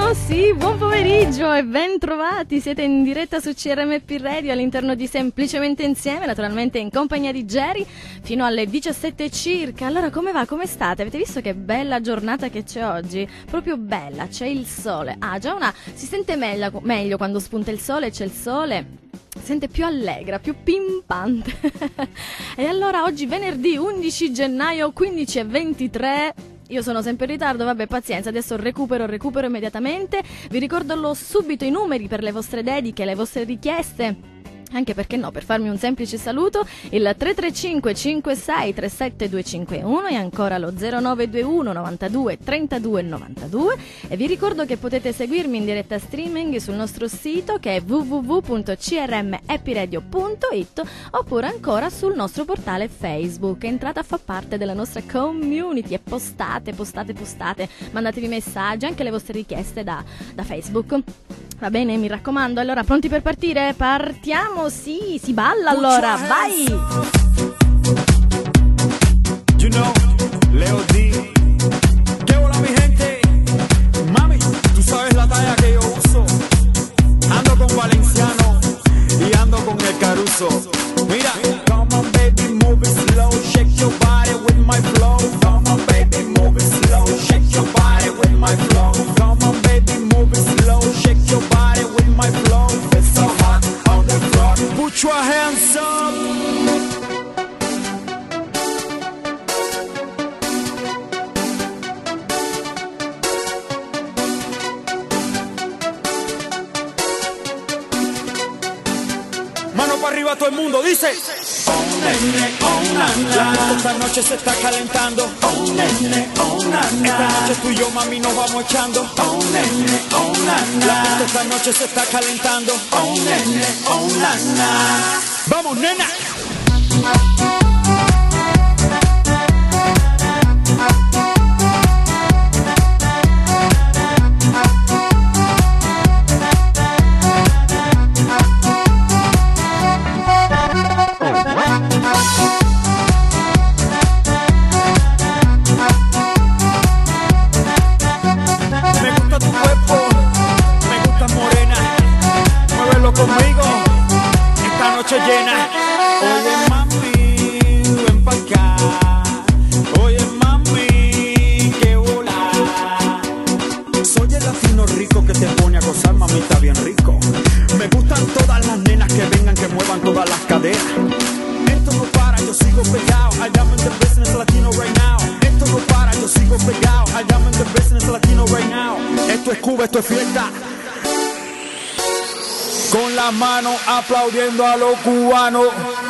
Oh sì, buon pomeriggio e ben trovati, siete in diretta su CRMP Radio all'interno di Semplicemente Insieme, naturalmente in compagnia di Jerry, fino alle 17 circa. Allora come va, come state? Avete visto che bella giornata che c'è oggi? Proprio bella, c'è il sole, si sente meglio quando spunta il sole, c'è il sole. Si sente più allegra, più pimpante. E allora oggi venerdì 11 gennaio 15:23. Io sono sempre in ritardo, vabbè, pazienza, adesso recupero immediatamente. Vi ricordo subito i numeri per le vostre dediche, le vostre richieste. Anche perché no, per farmi un semplice saluto, il 335 56 37 251 e ancora lo 0921 92 32 92. E vi ricordo che potete seguirmi in diretta streaming sul nostro sito che è www.crmhappyradio.it oppure ancora sul nostro portale Facebook. Entrate a far parte della nostra community e postate, mandatevi messaggi, anche le vostre richieste da Facebook. Va bene, mi raccomando. Allora, pronti per partire? Partiamo, sì, si balla allora, vai! You know, Leo D. ¿Qué hola mi gente? Mami, tú sabes la talla que yo uso. Ando con Valenciano y ando con el Caruso. Mira, come on baby, move it slow, shake your body with my flow. Come on baby, move it slow, shake your body with my flow. Come on baby, move it slow, shake your body with my flow. It's so hot on the floor. Put your hands up. Mano para arriba todo el mundo, dice. Oh nene, oh nana. Esta noche se está calentando. Oh nene, oh nana. Esta noche tú y yo, mami, nos vamos echando. Oh nene, oh nana. Esta noche se está calentando. Oh nene, oh nana. Vamos, nena. Llena. Oye mami, ven pa' acá. Oye mami, que hola. Soy el latino rico que te pone a gozar, mamita, bien rico. Me gustan todas las nenas que vengan, que muevan todas las caderas. Esto no para, yo sigo pegado. I am in the business latino right now. Esto no para, yo sigo pegado. I am in the business latino right now. Esto es Cuba, esto es fiesta. Con las manos aplaudiendo a los cubanos.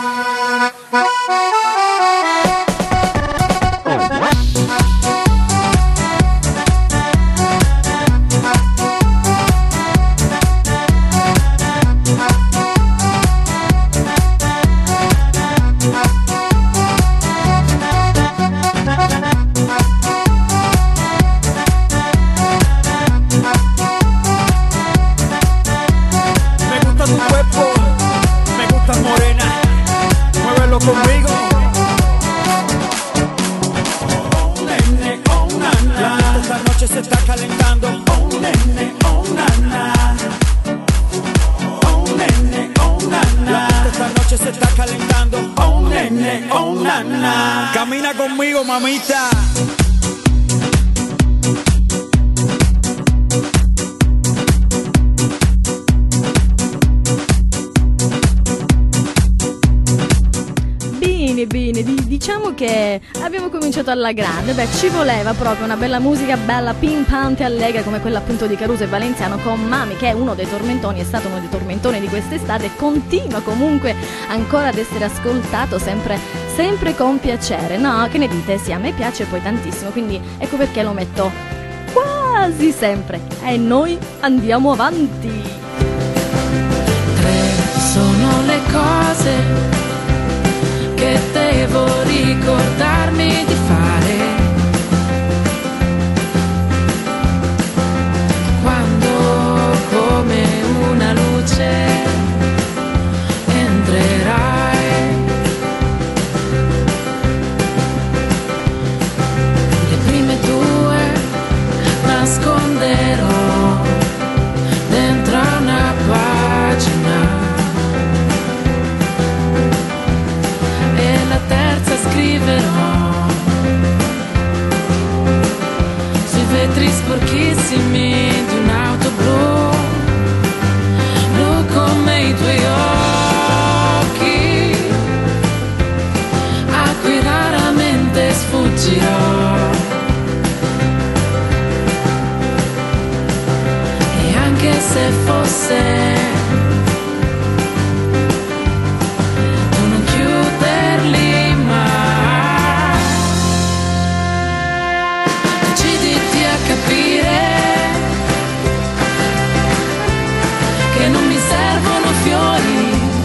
Conmigo. Oh nene, oh nana. Esta noche se está calentando. Oh nene, oh nana. Oh nene, oh nana. Esta noche se está calentando. Oh nene, oh nana. Camina conmigo, mamita. Bene, diciamo che abbiamo cominciato alla grande. Beh, ci voleva proprio una bella musica, bella, pimpante, allegra, come quella appunto di Caruso e Valenziano con Mami, che è uno dei tormentoni, è stato uno dei tormentoni di quest'estate e continua comunque ancora ad essere ascoltato sempre con piacere. No, che ne dite? Sì, a me piace poi tantissimo, quindi ecco perché lo metto quasi sempre. E noi andiamo avanti. 3 sono le cose che devo ricordarmi di fare quando come una luce entrerai. Le prime 2 nasconderò se fosse tu non chiuderli mai. Deciditi a capire che non mi servono fiori.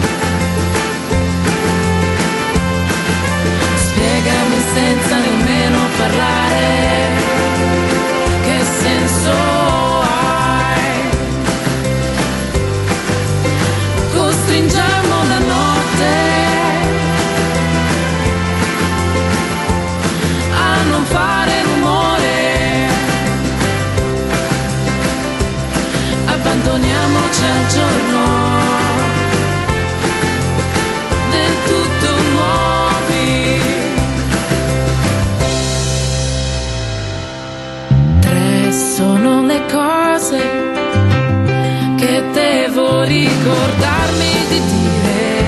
Spiegami senza nemmeno parlare che senso hai. Costringiamo la notte a non fare rumore. Abbandoniamoci al giorno del tutto nuovi. Tre sono le cose che devo ricordarmi di dire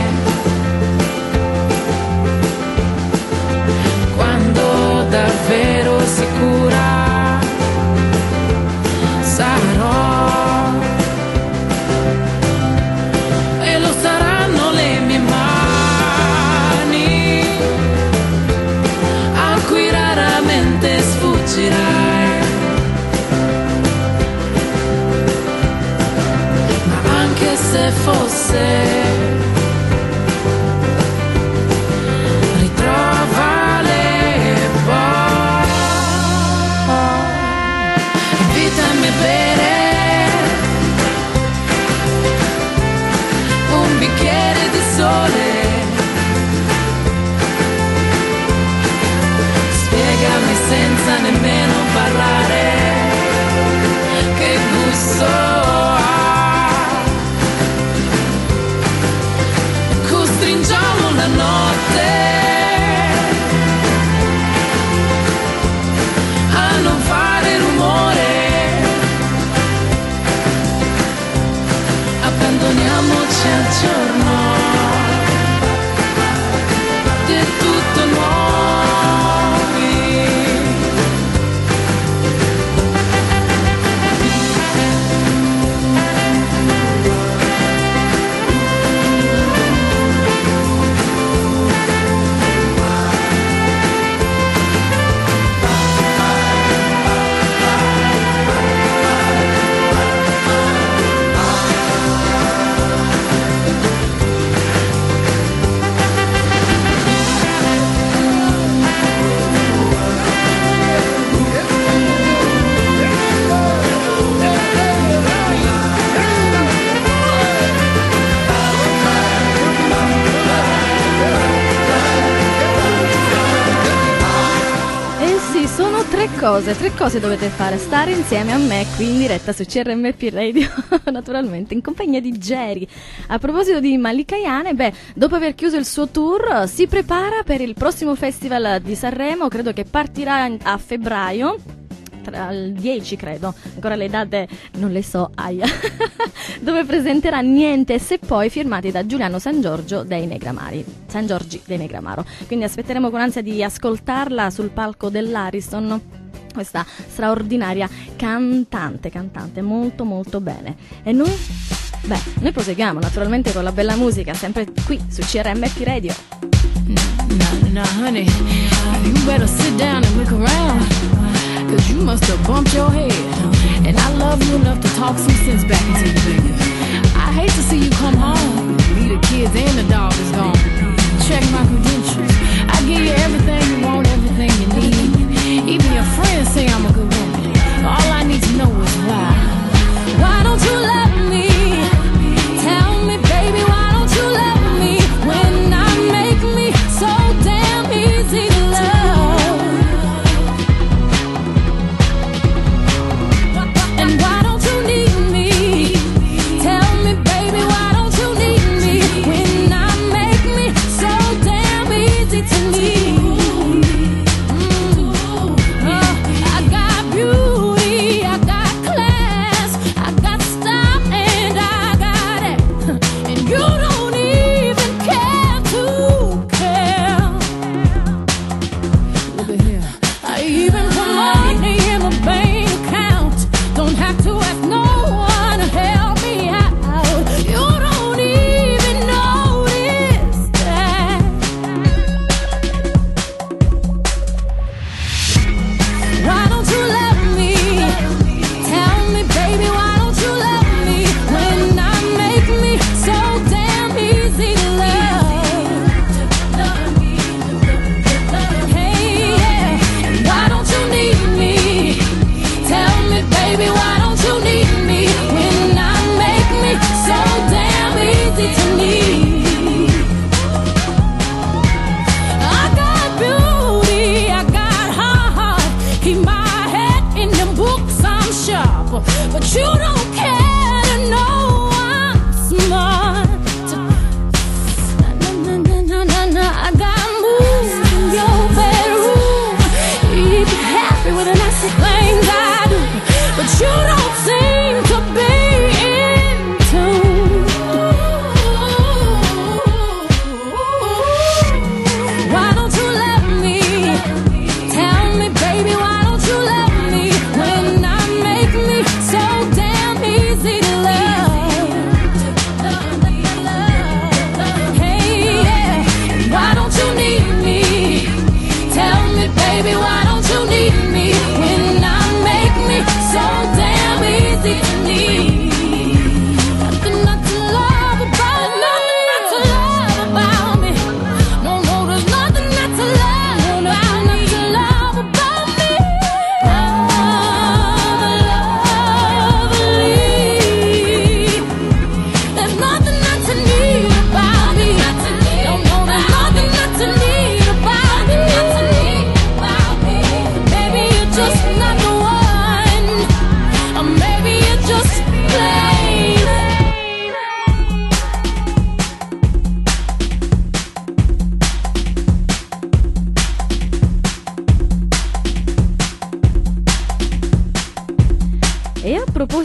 quando davvero sicura sarò, e lo saranno le mie mani a cui raramente sfuggirai. Ma anche se fosse, ritrovale poi. Invitami a bere un bicchiere di sole. Spiegami senza nemmeno parlare che gusto ha. Costringiamo la notte a non fare rumore. Abbandoniamoci al giorno del tutto nuovi. Eh sì, sono tre cose dovete fare: stare insieme a me qui in diretta su CRMP Radio, naturalmente in compagnia di Jerry. A proposito di Malika Ayane, dopo aver chiuso il suo tour si prepara per il prossimo festival di Sanremo, credo che partirà a febbraio. Tra il 10 credo, ancora le date non le so, aia. Dove presenterà Niente se poi, firmati da Giuliano San Giorgio dei Negramari. San Giorgi dei Negramaro. Quindi aspetteremo con ansia di ascoltarla sul palco dell'Ariston. Questa straordinaria cantante molto molto bene. E noi? Noi proseguiamo naturalmente con la bella musica, sempre qui su CRMP Radio. Nah, honey, you better sit down and look around, 'cause you must have bumped your head. And I love you enough to talk some sense back into you, baby. I hate to see you come home, leave the kids and the dog is gone. Check my credentials, I give you everything you want, everything you need. Even your friends say I'm a good woman. All I need to know is why. Why don't you love me? Tell me, baby, why don't you love me when I make me so damn easy to love? And why don't you need me?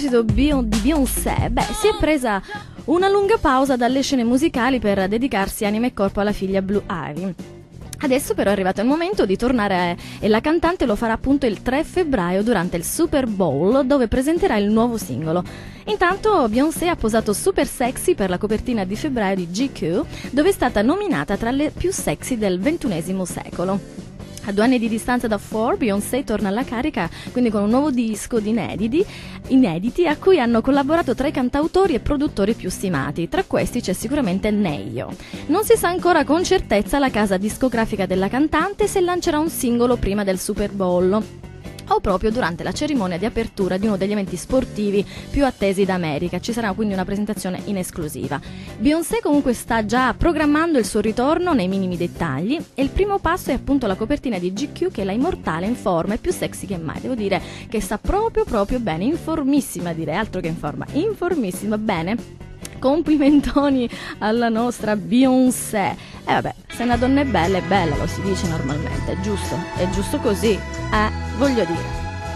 proposito di Beyoncé, si è presa una lunga pausa dalle scene musicali per dedicarsi anima e corpo alla figlia Blue Ivy. Adesso però è arrivato il momento di tornare e la cantante lo farà appunto il 3 febbraio durante il Super Bowl, dove presenterà il nuovo singolo. Intanto Beyoncé ha posato super sexy per la copertina di febbraio di GQ, dove è stata nominata tra le più sexy del XXI secolo. A 2 anni di distanza da Forbes, Beyoncé torna alla carica quindi con un nuovo disco di inediti a cui hanno collaborato 3 cantautori e produttori più stimati. Tra questi c'è sicuramente Neyo. Non si sa ancora con certezza la casa discografica della cantante se lancerà un singolo prima del Super Bowl o proprio durante la cerimonia di apertura di uno degli eventi sportivi più attesi d'America. Ci sarà quindi una presentazione in esclusiva. Beyoncé comunque sta già programmando il suo ritorno nei minimi dettagli e il primo passo è appunto la copertina di GQ, che è la immortale in forma e più sexy che mai. Devo dire che sta proprio bene, informissima, direi, altro che in forma, informissima, bene. Complimentoni alla nostra Beyoncé. E vabbè, se una donna è bella, lo si dice normalmente, è giusto così, voglio dire.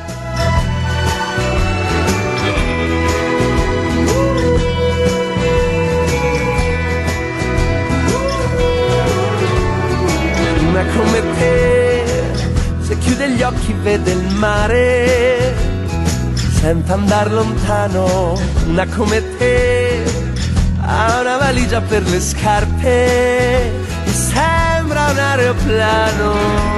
Una come te, se chiude gli occhi vede il mare, senza andar lontano. Una come te ha una valigia per le scarpe, mi sembra un aeroplano.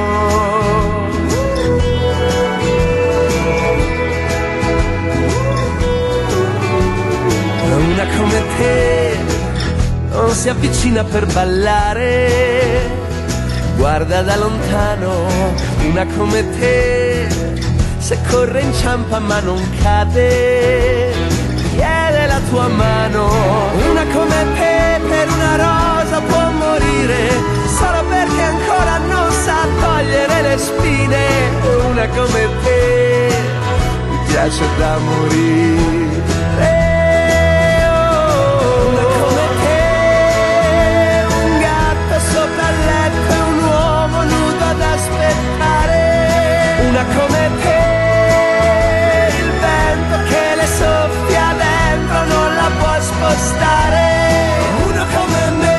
Una come te non si avvicina per ballare, guarda da lontano. Una come te se corre inciampa ma non cade, chiede la tua mano. Una come te per una rosa può morire, solo perché ancora non sa togliere le spine. Una come te mi piace da morire. Una come te, un gatto sopra il letto e un uomo nudo ad aspettare. Una come te, il vento che le soffia dentro non la può spostare. Uno come me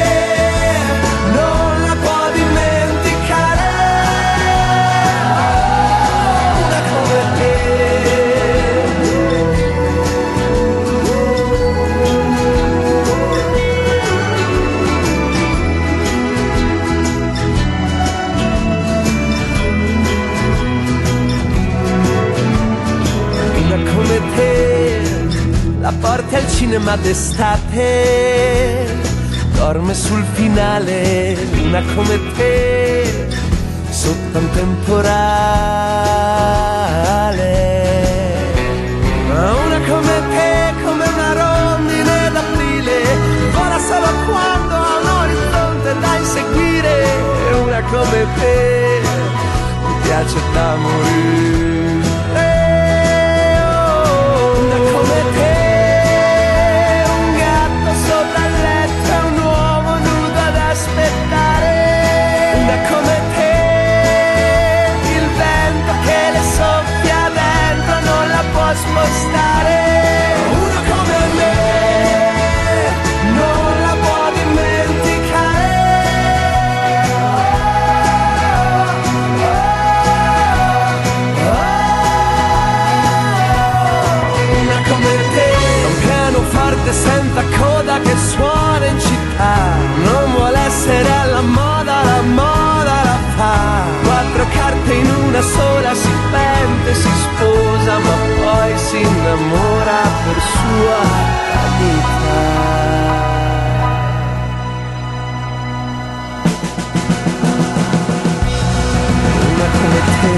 non la può dimenticare. Una come te. Una come te la porti al cinema d'estate, dorme sul finale. Una come te sotto un temporale. Ma una come te, come una rondine d'aprile, vola solo quando ha un orizzonte da inseguire. Una come te mi piace da morire. Spostare. Una come me non la può dimenticare. Una come te, un pianoforte senza coda che suona in città, non vuole essere alla moda, la moda la fa. 4 carte in una sola, si pente, si sposa, ma poi si innamora per sua vanità. Una come te.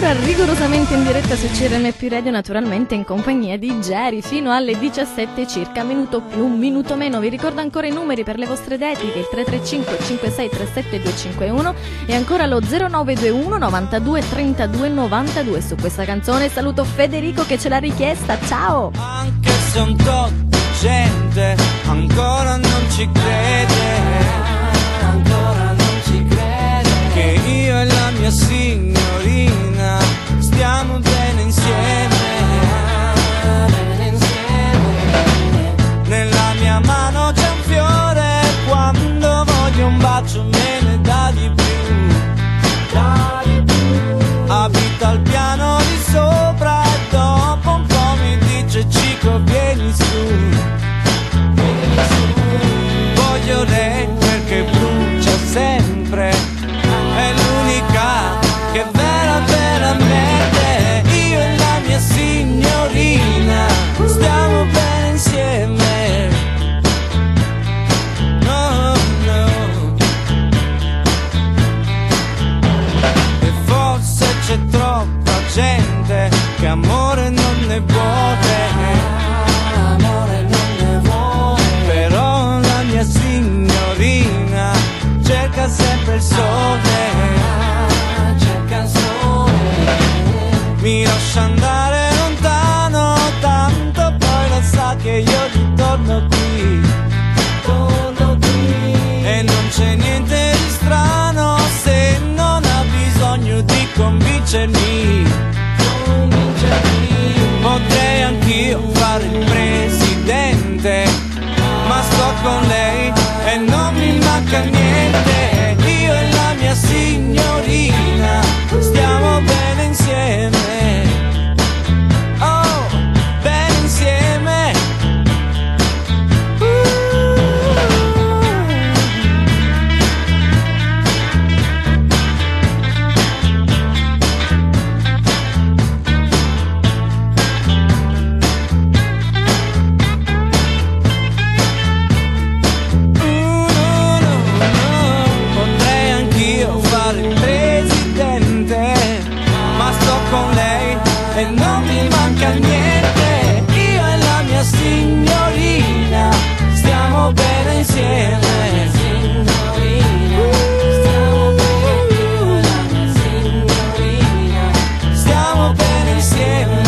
ancora rigorosamente in diretta su CRMP Radio, naturalmente in compagnia di Jerry, fino alle 17 circa, minuto più, minuto meno. Vi ricordo ancora i numeri per le vostre dediche, il 335 5637 251 e ancora lo 0921 92 32 92. Su questa canzone saluto Federico che ce l'ha richiesta, ciao! Anche se un tot di gente ancora non ci crede, che io e la mia signorina stiamo bene insieme. Nella mia mano c'è un fiore, quando voglio un bacio me ne dà di più. Abita al piano di sopra e dopo un po' mi dice Cico vieni su. Voglio lei perché brucia sempre, è l'unica che veramente io e la mia signorina stiamo bene insieme. No, no. E forse c'è troppa gente che amore non ne vuole, però la mia signorina cerca sempre il sole, mi lascia andare lontano, tanto poi lo sa che io ritorno qui, e non c'è niente di strano se non ha bisogno di convincermi. Potrei anch'io fare il presidente, ma sto con lei e non mi manca niente. Io e la mia signorina stiamo bene insieme. Oh, bene insieme. Con lei e non mi manca niente. Io e la mia signorina stiamo bene insieme. Stiamo bene insieme.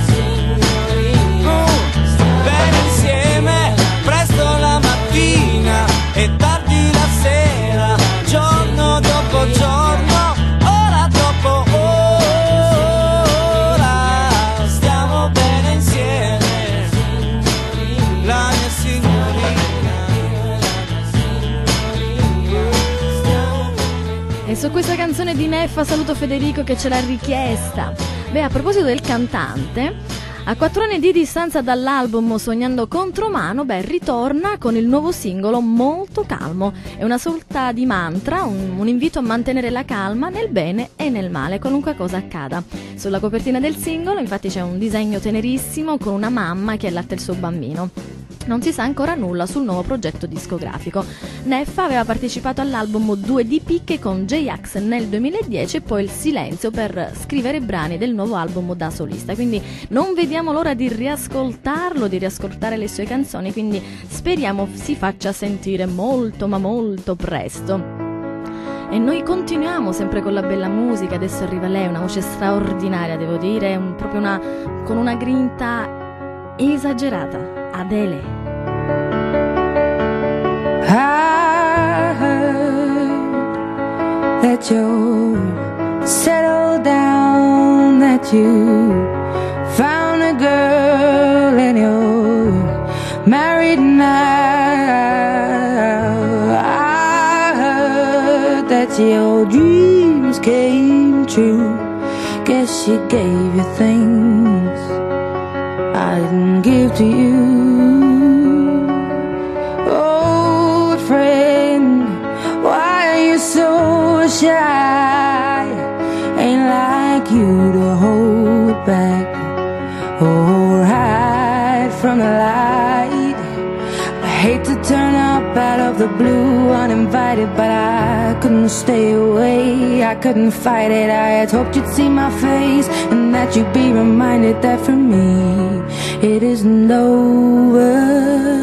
Bene insieme, presto la mattina e tardi la sera, giorno dopo giorno, ora dopo ora. E su questa canzone di Neffa saluto Federico che ce l'ha richiesta. Beh, a proposito del cantante, a 4 anni di distanza dall'album Sognando Contromano, ritorna con il nuovo singolo Molto Calmo. È una sorta di mantra, un invito a mantenere la calma nel bene e nel male, qualunque cosa accada. Sulla copertina del singolo, infatti, c'è un disegno tenerissimo con una mamma che allatta il suo bambino. Non si sa ancora nulla sul nuovo progetto discografico. Neffa aveva partecipato all'album 2 di Picche con J-Ax nel 2010 e poi il silenzio per scrivere brani del nuovo album da solista, quindi non vediamo l'ora di riascoltarlo, di riascoltare le sue canzoni, quindi speriamo si faccia sentire molto ma molto presto. E noi continuiamo sempre con la bella musica. Adesso arriva lei, una voce straordinaria, devo dire, con una grinta esagerata. Adele. I heard that you're settled down, that you found a girl and you're married now. I heard that your dreams came true. Guess she gave you things I didn't give to you. Old friend, why are you so shy? Ain't like you to hold back or hide from the light. I hate to turn up out of the blue uninvited, but I couldn't stay away, I couldn't fight it. I had hoped you'd see my face and that you'd be reminded that for me it isn't over.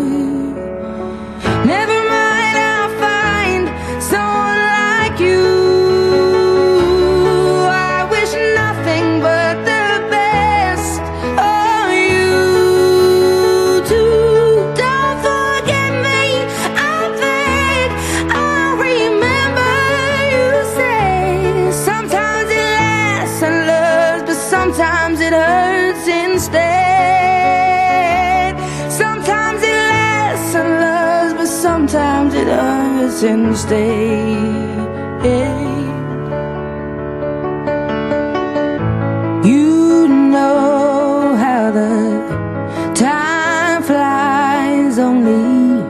Never mind, I'll find someone like you. I wish nothing but the best of you too. Don't forget me, I beg. I remember you say sometimes it lasts and loves, but sometimes it hurts instead. Sometimes it lasts and loves, but sometimes it hurts instead. You know how the time flies. Only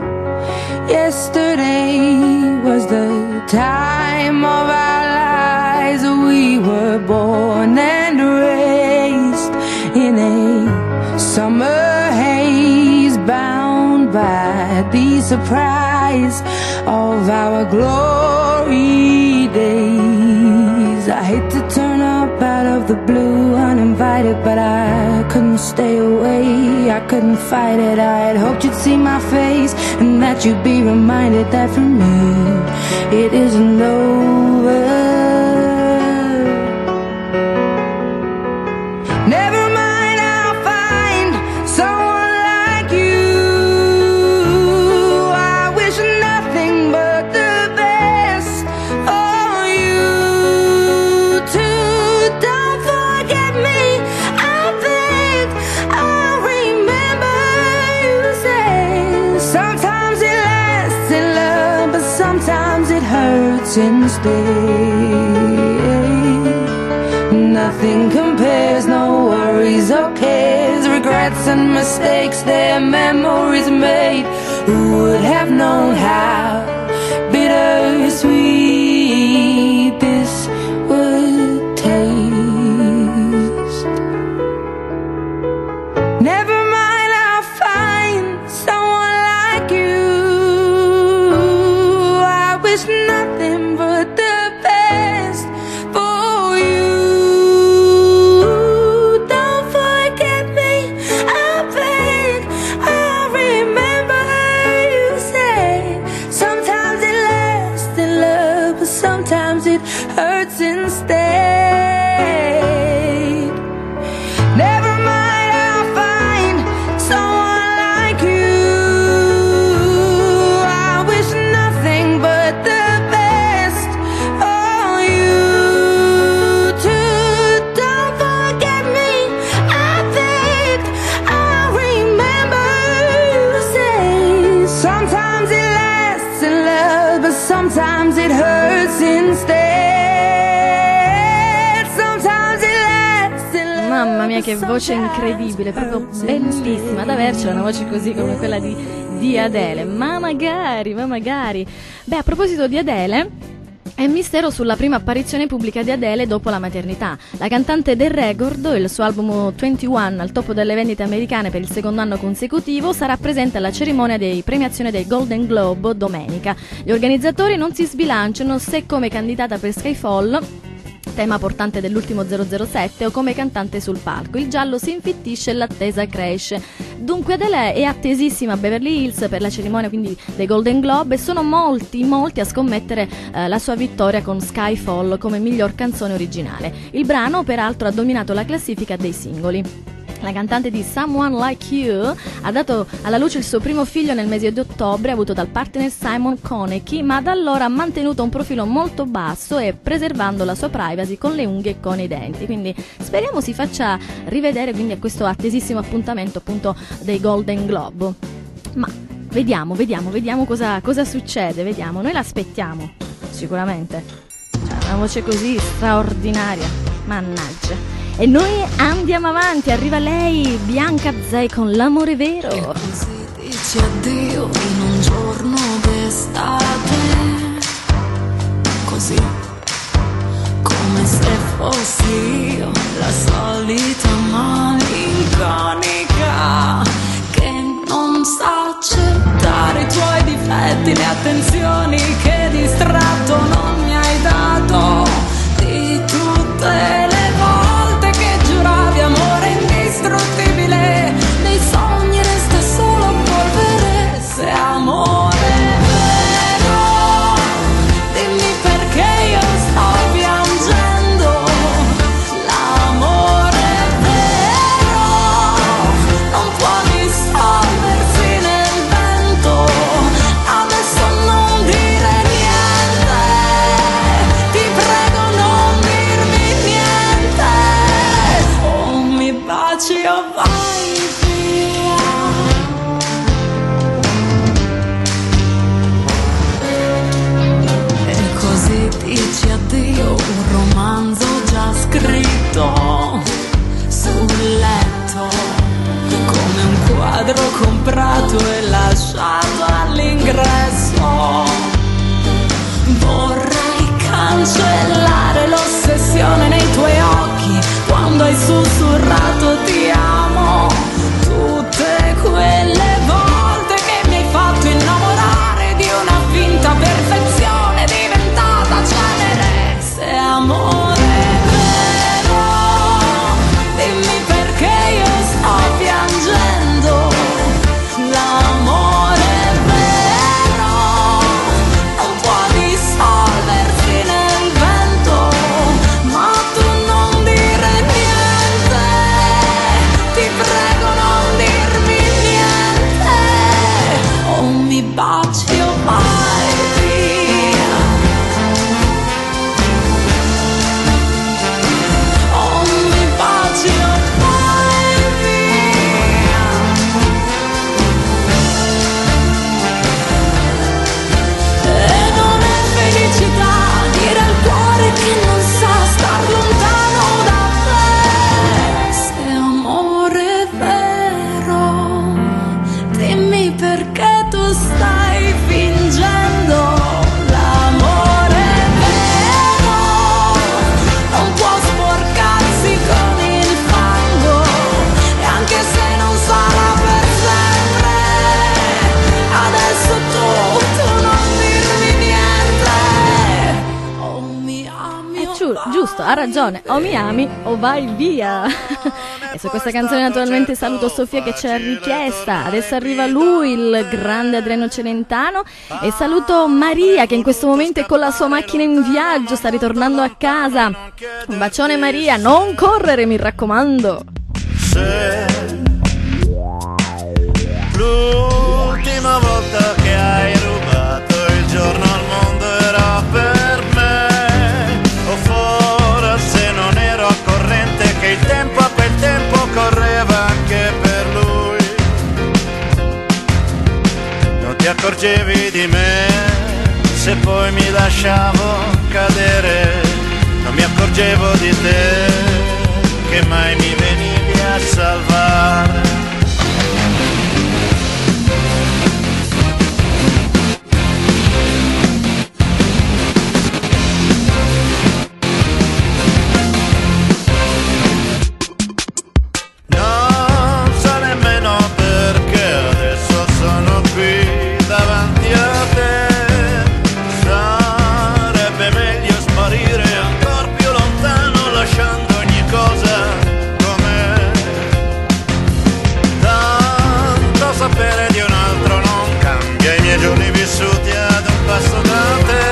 yesterday was the time of our lives. We were born and raised in a summer haze, bound by the surprise of our glory days. I hate to turn up out of the blue uninvited, but I couldn't stay away, I couldn't fight it. I had hoped you'd see my face and that you'd be reminded that for me it isn't over. Never mind, I'll find someone like you. I wish nothing but the best for you too. Don't forget me, I beg. I remember you say sometimes it lasts in love, but sometimes it hurts instead. Nothing compares, no worries or cares, regrets and mistakes, their memories made. Who would have known how bittersweet this would taste? Never mind, I'll find someone like you. I wish nothing but the best for you. Don't forget me, I beg. I remember you say sometimes it lasts in love, but sometimes it hurts instead. Never mind, I'll find someone like you. I wish nothing but the best for you too. Don't forget me, I beg. I remember you say sometimes it lasts in love, but sometimes it hurts instead. Sometimes it lasts in love. Mamma mia, che voce incredibile, proprio bellissima da avercela, una voce così come quella di Adele. Ma magari, ma magari. Beh, a proposito di Adele, è mistero sulla prima apparizione pubblica di Adele dopo la maternità. La cantante del record, il suo album 21 al top delle vendite americane per il secondo anno consecutivo, sarà presente alla cerimonia di premiazione dei Golden Globe domenica. Gli organizzatori non si sbilanciano se come candidata per Skyfall, tema portante dell'ultimo 007, o come cantante sul palco. Il giallo si infittisce e l'attesa cresce. Dunque Adele è attesissima a Beverly Hills per la cerimonia quindi dei Golden Globe, e sono molti a scommettere la sua vittoria con Skyfall come miglior canzone originale. Il brano peraltro ha dominato la classifica dei singoli. La cantante di Someone Like You ha dato alla luce il suo primo figlio nel mese di ottobre, avuto dal partner Simon Konecki, ma da allora ha mantenuto un profilo molto basso e preservando la sua privacy con le unghie e con i denti. Quindi speriamo si faccia rivedere quindi a questo attesissimo appuntamento appunto dei Golden Globe. Ma vediamo cosa succede, vediamo. Noi l'aspettiamo, sicuramente. Cioè, una voce così straordinaria, mannaggia. E noi andiamo avanti, arriva lei, Bianca Zey con L'amore vero. E così dici addio in un giorno d'estate, così come se fossi io la solita malinconica che non sa accettare i tuoi difetti, ne emozioni che distratto non mi hai dato, di tutte le volte che giuravi amore indistruttibile, dei sogni resta solo polvere. Se amore è vero, dimmi perché io sto piangendo. L'amore è vero, non può dissolversi nel vento. Adesso non dire niente, ti prego non dirmi niente. O mi baci o vai via. E così dici addio, un romanzo già scritto sul letto, come un quadro comprato e lasciato all'ingresso. Vorrei cancellare l'ossessione nei tuoi occhi quando hai sussurrato ti amo, tutte quelle volte che mi hai fatto innamorare di una finta perfezione diventata cenere. Se amore è vero, dimmi perché io sto piangendo. L'amore è vero, non può dissolversi nel vento, ma tu non dire niente, ti prego non dirmi niente. O mi baci o vai via. O mi baci o vai via. E non è felicità dire al cuore che non sa star lontano da te. Se amore è vero, dimmi perché tu stai fingendo. L'amore è vero, non può sporcarsi con il fango, e anche se non sarà per sempre, adesso tu non dirmi niente. O mi ami o Giusto, ha ragione, o mi ami o vai via. E su questa canzone naturalmente saluto Sofia che ci ha richiesta. Adesso arriva lui, il grande Adriano Celentano, e saluto Maria che in questo momento è con la sua macchina in viaggio, sta ritornando a casa. Un bacione Maria, non correre mi raccomando. Se l'ultima volta che hai rubato il giorno al mondo era per me, o forse non ero al corrente che il tempo a quel tempo correva anche per lui. Non ti accorgevi di me se poi mi lasciavo cadere, non mi accorgevo di te che mai mi venivi a salvare. Non so nemmeno perché adesso sono qui davanti a te. Sarebbe meglio sparire ancora più lontano, lasciando ogni cosa com'è. Tanto sapere di un altro non cambia i miei giorni vissuti ad un passo da te,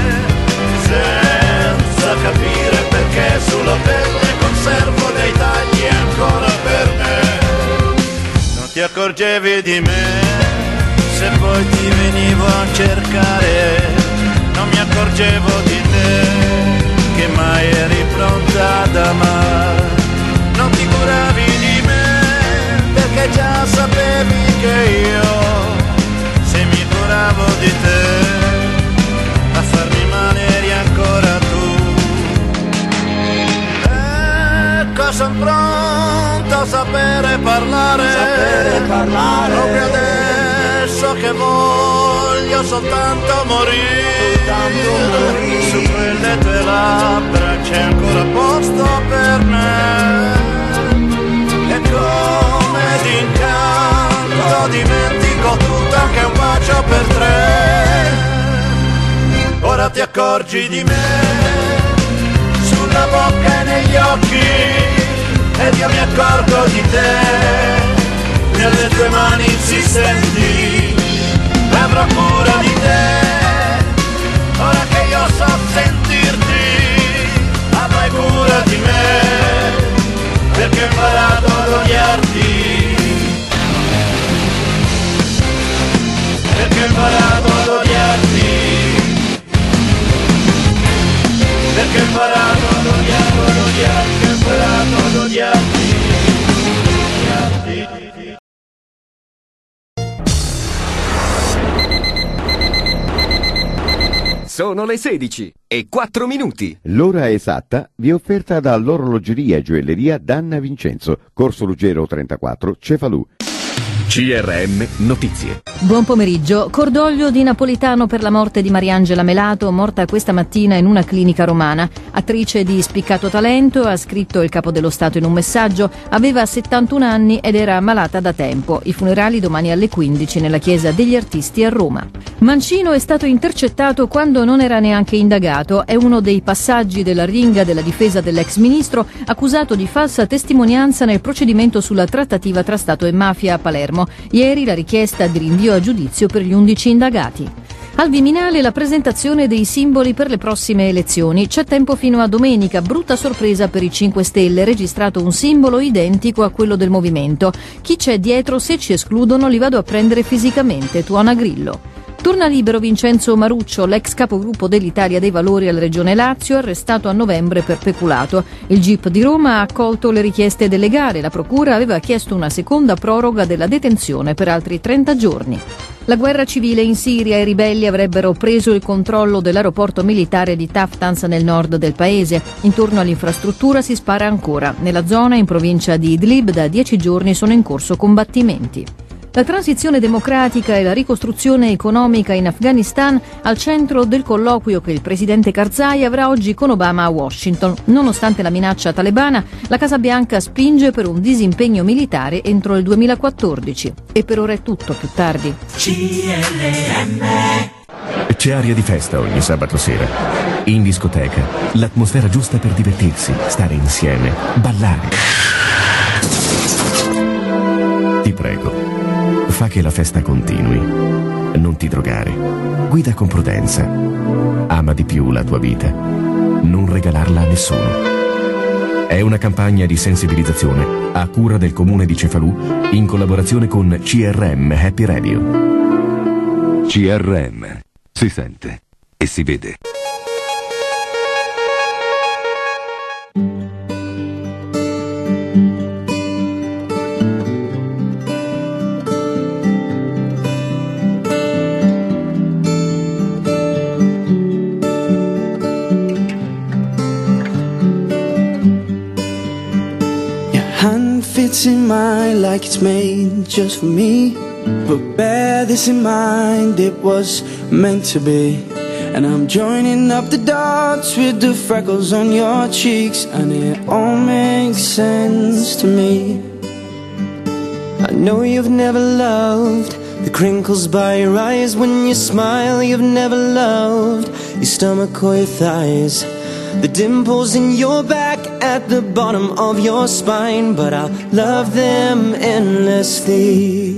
senza capire perché sulla pelle conservo dei tagli ancora per me. Non ti accorgevi di me se poi ti venivo a cercare, non mi accorgevo di te che mai eri pronta ad amare. Non ti curavi di me perché già sapevi che io, se mi curavo di te, a farmi male eri ancora tu. Ecco son pronto a sapere parlare proprio adesso che voglio soltanto morire. Su quelle tue labbra c'è ancora posto per me, e come d'incanto dimentico tutto anche un bacio per tre. ti accorgi di me, sulla bocca e negli occhi, ed io mi accorgo di te, nelle tue mani insistenti, avrò cura di te, ora che io so sentirti, avrai cura di me, perché ho imparato ad odiarti, perché ho imparato ad odiarti, perché ho imparato ad odiarti, perché ho imparato ad odiarti. Sono le 16:04. L'ora esatta vi è offerta dall'orologeria e gioielleria Danna Vincenzo, Corso Ruggero 34, Cefalù. CRM Notizie. Buon pomeriggio. Cordoglio di Napolitano per la morte di Mariangela Melato, morta questa mattina in una clinica romana. Attrice di spiccato talento, ha scritto il Capo dello Stato in un messaggio, aveva 71 anni ed era malata da tempo. I funerali domani alle 15 nella Chiesa degli Artisti a Roma. Mancino è stato intercettato quando non era neanche indagato. È uno dei passaggi della ringa della difesa dell'ex ministro, accusato di falsa testimonianza nel procedimento sulla trattativa tra Stato e mafia a Palermo. Ieri la richiesta di rinvio a giudizio per gli 11 indagati. Al Viminale la presentazione dei simboli per le prossime elezioni. C'è tempo fino a domenica. Brutta sorpresa per i 5 Stelle, registrato un simbolo identico a quello del movimento. Chi c'è dietro? Se ci escludono li vado a prendere fisicamente, tuona Grillo. Torna libero Vincenzo Maruccio, l'ex capogruppo dell'Italia dei Valori alla Regione Lazio, arrestato a novembre per peculato. Il GIP di Roma ha accolto le richieste delle gare. La procura aveva chiesto una seconda proroga della detenzione per altri 30 giorni. La guerra civile in Siria, i ribelli avrebbero preso il controllo dell'aeroporto militare di Taftans nel nord del paese. Intorno all'infrastruttura si spara ancora. Nella zona, in provincia di Idlib, da 10 giorni sono in corso combattimenti. La transizione democratica e la ricostruzione economica in Afghanistan al centro del colloquio che il presidente Karzai avrà oggi con Obama a Washington. Nonostante la minaccia talebana, la Casa Bianca spinge per un disimpegno militare entro il 2014. E per ora è tutto, più tardi. C'è aria di festa ogni sabato sera. In discoteca, l'atmosfera giusta per divertirsi, stare insieme, ballare. Ti prego, fa che la festa continui. Non ti drogare. Guida con prudenza. Ama di più la tua vita. Non regalarla a nessuno. È una campagna di sensibilizzazione a cura del Comune di Cefalù in collaborazione con CRM Happy Radio. CRM. Si sente e si vede. Fits in mine like it's made just for me. But bear this in mind, it was meant to be. And I'm joining up the dots with the freckles on your cheeks, and it all makes sense to me. I know you've never loved the crinkles by your eyes when you smile. You've never loved your stomach or your thighs, the dimples in your back at the bottom of your spine, but I'll love them endlessly.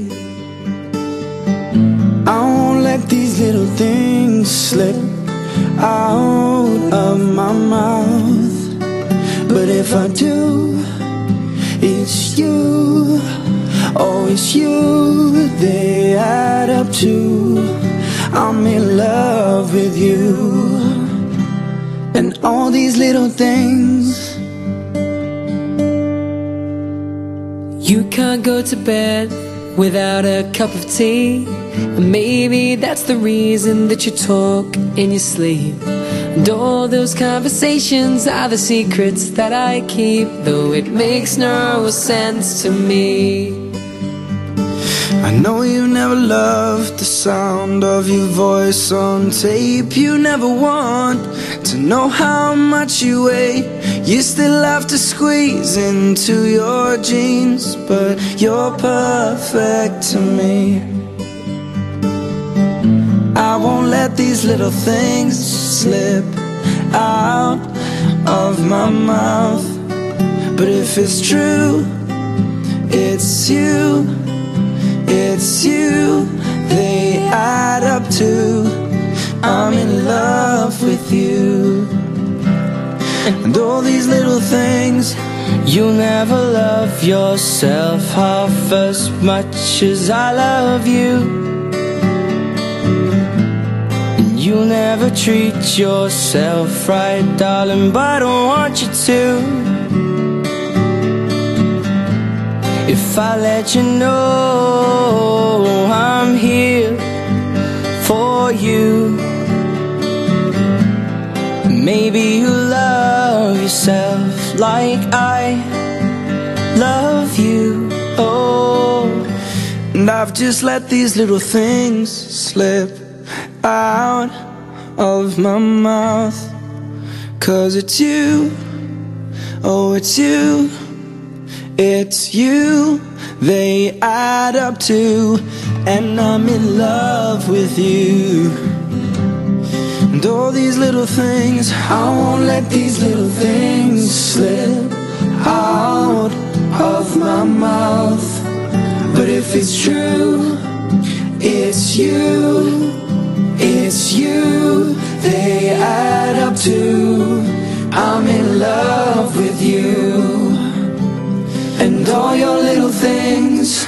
I won't let these little things slip out of my mouth, but if I do, it's you, oh it's you they add up to. I'm in love with you, and all these little things. You can't go to bed without a cup of tea, and maybe that's the reason that you talk in your sleep. And all those conversations are the secrets that I keep, though it makes no sense to me. I know you never loved the sound of your voice on tape. You never want to know how much you weigh. You still have to squeeze into your jeans, but you're perfect to me. I I won't let these little things slip out of my mouth. But if it's true, it's you, they add up to I'm in love with you. And all these little things. You'll never love yourself half as much as I love you. And you'll never treat yourself right, darling, but I don't want you to. If I let you know I'm here for you, maybe you'll love yourself like I love you. Oh, and I've just let these little things slip out of my mouth. 'Cause it's you, oh it's you, they add up to, and I'm in love with you. And all these little things, I won't let these little things slip out of my mouth. But if it's true, it's you, they add up to I'm in love with you. And all your little things.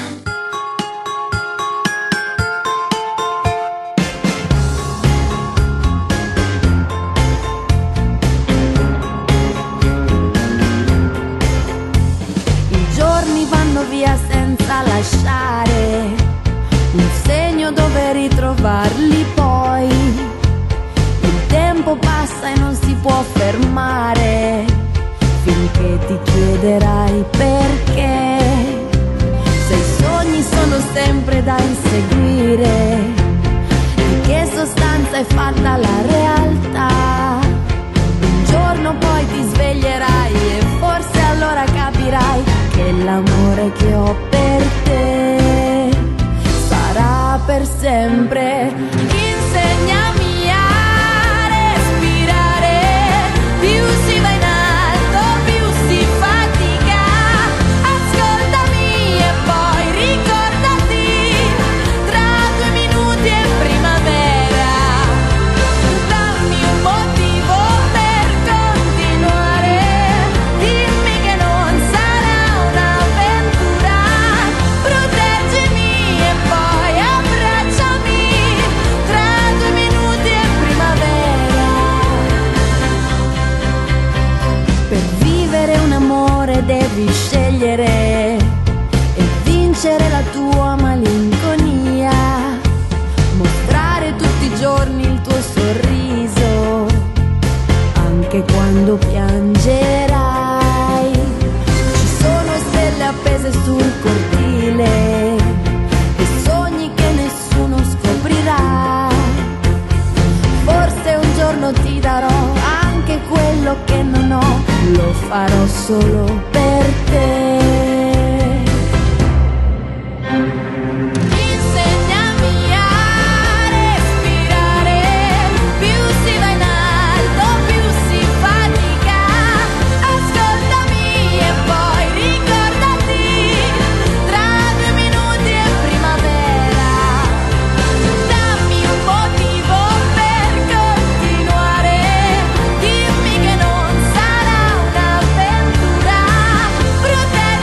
Via senza lasciare un segno dove ritrovarli poi. Il tempo passa e non si può fermare finché ti chiederai perché. Se i sogni sono sempre da inseguire, di che sostanza è fatta la realtà? Un giorno poi ti sveglierai e forse allora capirai che l'amore che ho per te sarà per sempre. Insegnami a respirare, più si va in alto, più si fatica. Ascoltami e poi ricordati, tra 2 minuti è primavera. Dammi un motivo per continuare, dimmi che non sarà un'avventura. Proteggimi e poi abbracciami, tra 2 minuti è primavera. Per vivere un amore devi scegliere e vincere la tua malinconia, mostrare tutti i giorni il tuo sorriso, anche quando piangerai. Ci sono stelle appese sul cortile e sogni che nessuno scoprirà. Forse un giorno ti darò anche quello che non ho, lo farò solo per te. Insegnami a respirare, più si va in alto, più si fatica. Ascoltami e poi ricordati, tra 2 minuti è primavera. Dammi un motivo per continuare, dimmi che non sarà un'avventura. Proteggimi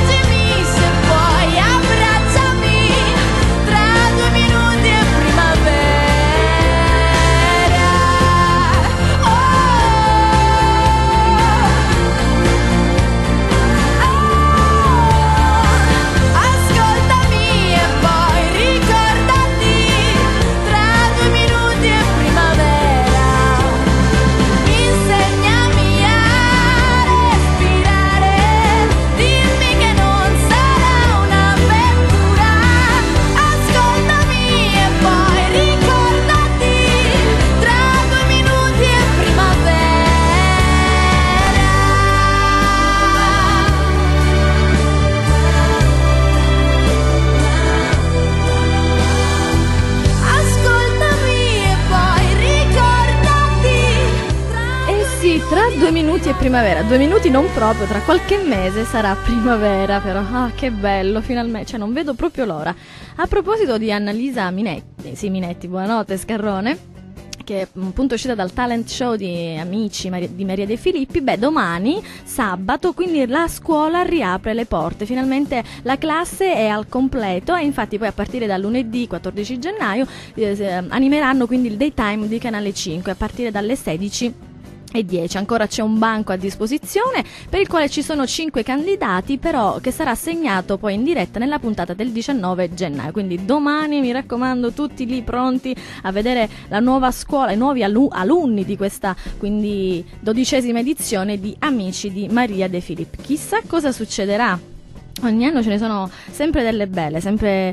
Tra 2 minuti è primavera, 2 minuti non proprio, tra qualche mese sarà primavera però, che bello, finalmente, cioè non vedo proprio l'ora. A proposito di Annalisa Minetti, buonanotte Scarrone, che è appunto uscita dal talent show di Amici di Maria De Filippi, domani, sabato, quindi la scuola riapre le porte, finalmente la classe è al completo e infatti poi a partire da lunedì 14 gennaio animeranno quindi il daytime di Canale 5 a partire dalle 16:10. Ancora c'è un banco a disposizione per il quale ci sono 5 candidati, però che sarà assegnato poi in diretta nella puntata del 19 gennaio, quindi domani mi raccomando tutti lì pronti a vedere la nuova scuola, i nuovi alunni di questa quindi 12ª edizione di Amici di Maria De Filippi. Chissà cosa succederà. Ogni anno ce ne sono sempre delle belle, sempre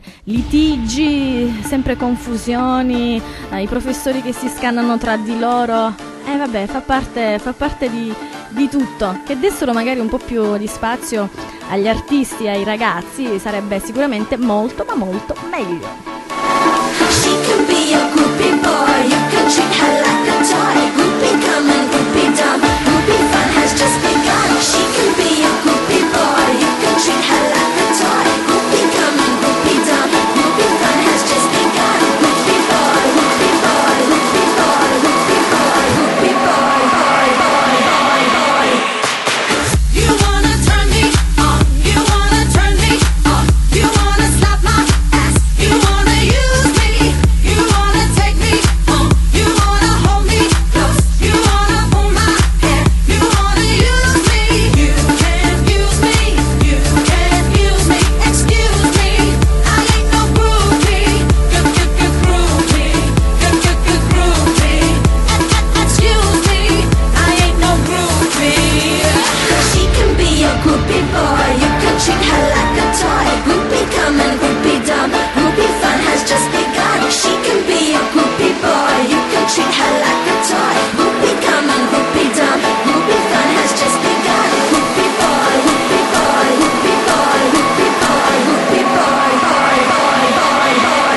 litigi, sempre confusioni, i professori che si scannano tra di loro. Vabbè, fa parte di tutto. Che dessero magari un po' più di spazio agli artisti e ai ragazzi sarebbe sicuramente molto ma molto meglio. She can be a groupie boy, you can treat her like a toy. Groupie come and groupie dumb, groupie fun has just begun. She can be a groupie boy, you can treat her like a toy. Groupie come and groupie dumb, groupie fun has just begun. Groupie boy, groupie boy, groupie boy, groupie boy, groupie boy, boy, boy, boy, boy. You wanna turn me on, you wanna turn me on, you wanna slap my ass, you wanna use me, you wanna take me home, you wanna hold me close, you wanna pull my hair, you wanna use me, you can't use me, you can't use me, excuse me, I ain't no groupie, groupie, groupie, excuse me, I ain't no groupie. She can be a groupie boy, you can treat her like a toy. Groupie come and groupie dumb, groupie fun has just begun. She can be a groupie boy, you can treat her like a toy. Groupie come and groupie dumb, groupie fun has just begun. Groupie boy, groupie boy, groupie boy, groupie boy, groupie boy, boy, boy, boy, boy.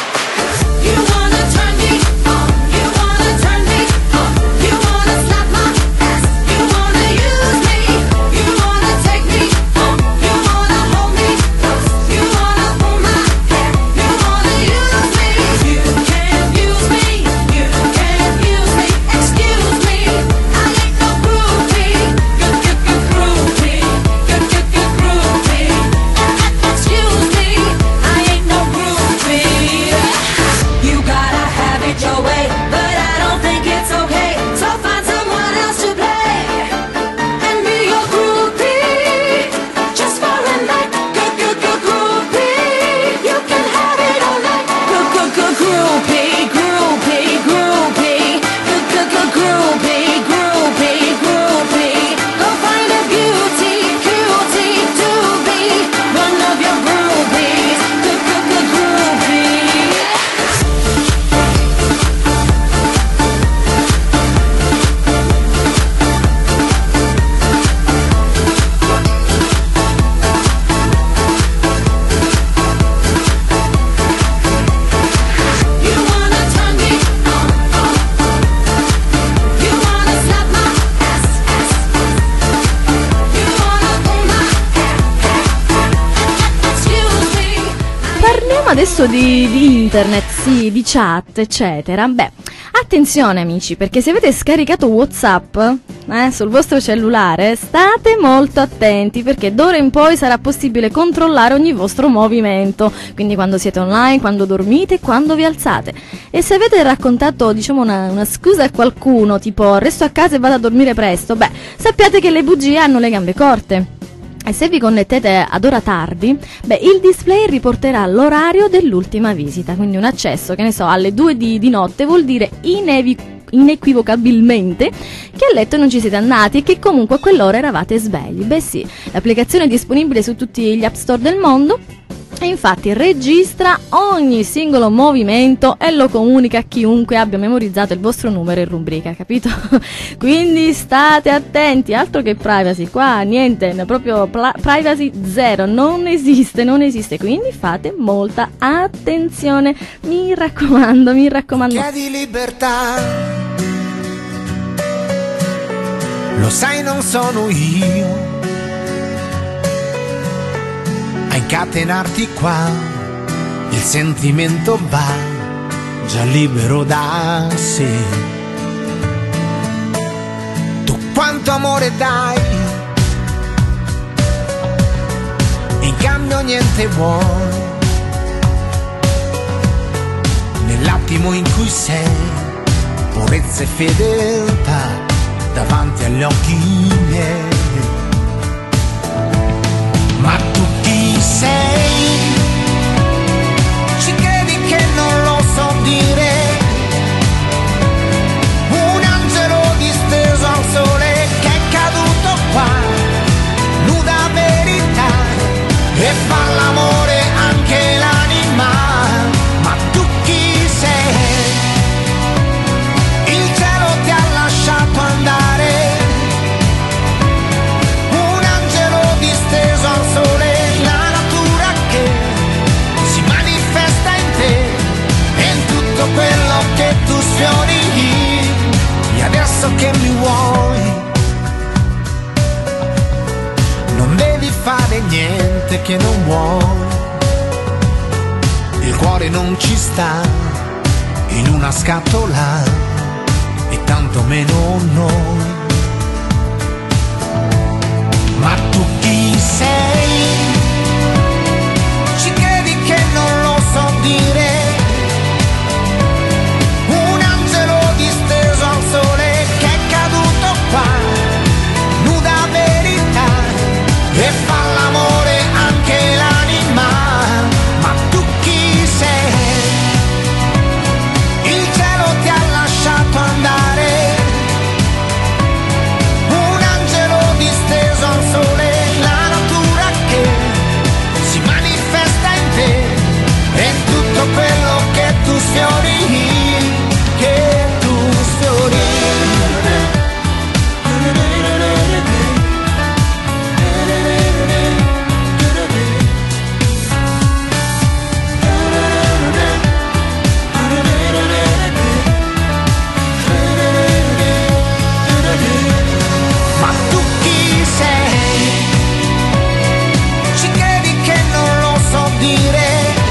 You wanna turn me on, you wanna turn me on, you wanna slap my ass, you wanna use me, you wanna take me home, you wanna hold me close, you wanna pull my hair, you wanna use me, you can't use me, you can't use me, excuse me, I ain't no groupie, groupie, groupie, excuse me, I ain't no groupie. You gotta have it your way, but I don't think it's okay, so find someone else to play and be your groupie, just for a night. Groupie, you can have it all night. Groupie, groupie, groupie, groupie, groupie, groupie. Go find a cutie to be one of your groupies. Groupie. You wanna turn me on, you wanna slap my ass, you wanna pull my hair, excuse me. Parliamo adesso di internet, sì, di chat, eccetera. Attenzione amici, perché se avete scaricato WhatsApp sul vostro cellulare, state molto attenti, perché d'ora in poi sarà possibile controllare ogni vostro movimento, quindi quando siete online, quando dormite, quando vi alzate. E se avete raccontato, diciamo, una scusa a qualcuno, tipo resto a casa e vado a dormire presto, sappiate che le bugie hanno le gambe corte. E se vi connettete ad ora tardi, il display riporterà l'orario dell'ultima visita, quindi un accesso, che ne so, alle 2 di notte vuol dire inequivocabilmente che a letto non ci siete andati e che comunque a quell'ora eravate svegli. Sì, l'applicazione è disponibile su tutti gli app store del mondo e infatti registra ogni singolo movimento e lo comunica a chiunque abbia memorizzato il vostro numero in rubrica, capito? Quindi state attenti, altro che privacy, qua niente, proprio privacy zero, non esiste, quindi fate molta attenzione, mi raccomando. Che di libertà Lo sai, non sono io a incatenarti qua, il sentimento va già libero da sé. Tu quanto amore dai, in cambio niente vuoi, nell'attimo in cui sei, purezza e fedeltà davanti agli occhi miei. Ma tu chi sei? Ci credi che non lo so dire? Un angelo disteso al sole che è caduto qua, nuda verità, e fa l'amore anche l'anima. Ma tu chi sei? Il cielo ti ha lasciato andare, un angelo disteso al sole, la natura che si manifesta in te e in tutto quello che tu sfiori. E adesso che mi vuoi, non devi fare niente che non vuoi. Il cuore non ci sta in una scatola e tanto meno noi. Ma tu chi sei? Ci credi che non lo so dire? Un angelo disteso al sole che è caduto qua, nuda verità, e fa l'amore anche l'anima. Ma tu chi sei? Il cielo ti ha lasciato andare, un angelo disteso al sole, la natura che si manifesta in te e in tutto quello che tu sfiori, che tu sfiori. Ma tu chi sei? Ci credi che non lo so dire?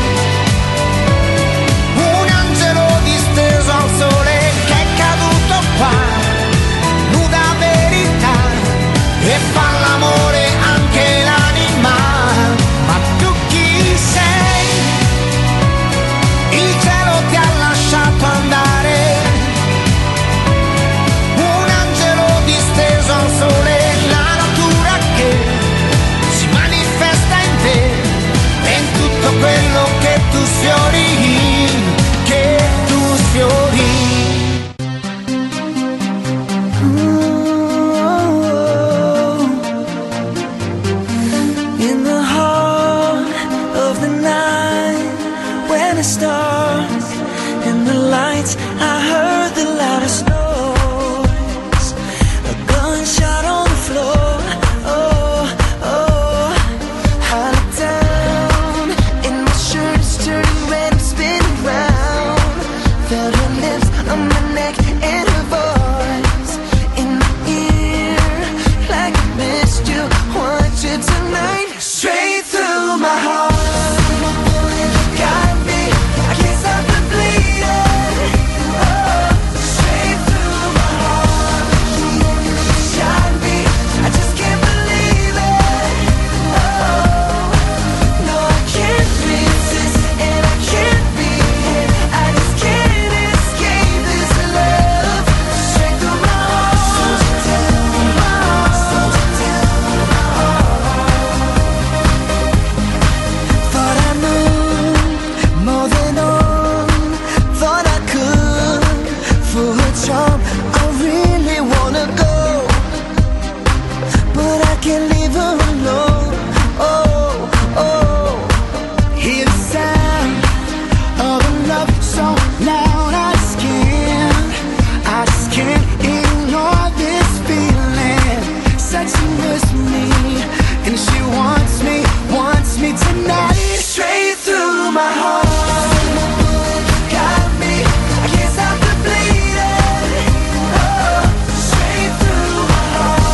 Un angelo disteso al sole che è caduto qua, nuda verità, e fa l'amore anche l'anima. Ma tu chi sei? Il cielo ti ha lasciato andare, un angelo disteso al sole, la natura che si manifesta in te e in tutto quello che tu sfiori, che tu sfiori. In the heart of the night, when the stars and the lights, I heard the loudest noise, a gunshot on the floor. Oh, oh, I looked down and my shirt is turning red and spinning round. Felt her lips on my neck and her voice in my ear, like I missed you, want you tonight. Straight through my heart, got me, I can't stop the bleeding. Oh, straight through my heart, shot me, I just can't believe it. Oh, no, I can't resist and I can't be hit, I just can't escape this love. Straight through my heart, thought I knew more than all, thought I could fool her charm. I really wanna go, but I can't leave her alone. Oh, oh, hear the sound of a love so loud I just can't ignore this feeling. Said she missed me and she wants me tonight. Straight through my heart, got me, I can't stop the bleeding. Oh, straight through my heart.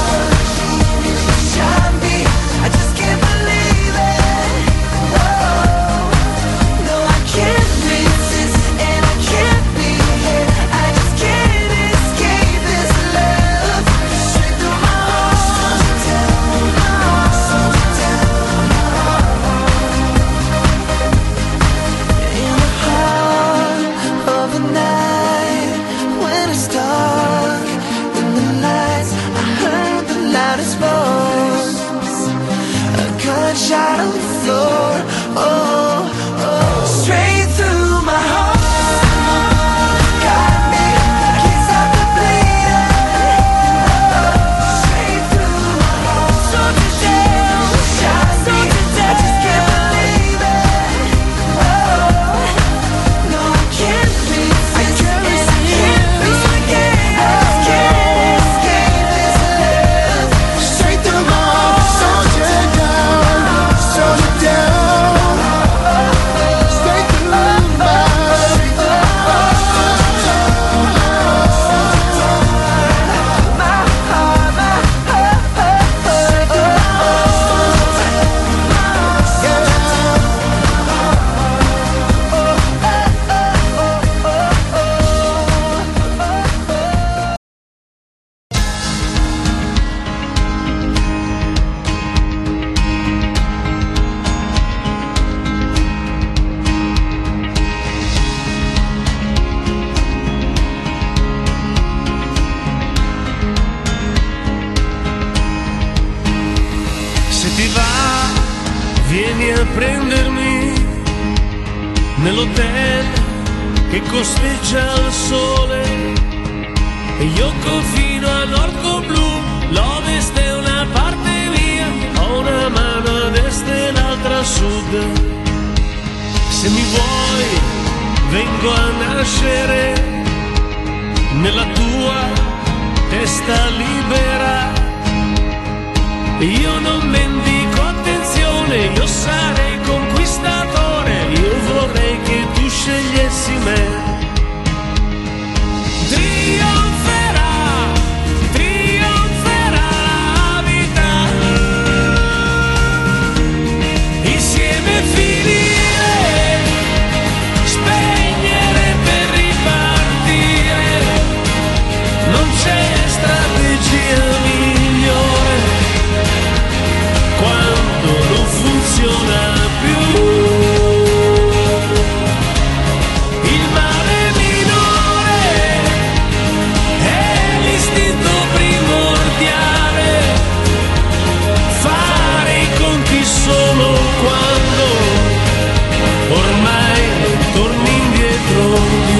vieni a prendermi nell'hotel che costeggia il sole, e io confino a nord con blu, l'ovest è una parte mia, ho una mano a destra e l'altra a sud. Se mi vuoi vengo a nascere nella tua testa libera, io non mendico attenzione, io sarei conquistatore, io vorrei che tu scegliessi me. Trionferà, trionferà la vita, insieme finire, spegnere per ripartire, non c'è strategia migliore quando non funziona più. Il male minore è l'istinto primordiale, fare i conti solo quando ormai non torni indietro più.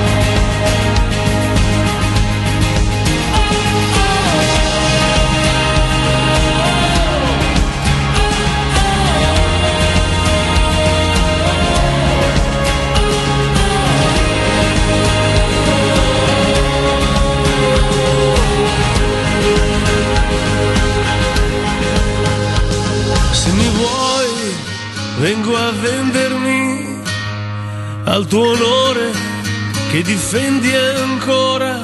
Se mi vuoi, vengo a vendermi al tuo onore che difendi ancora.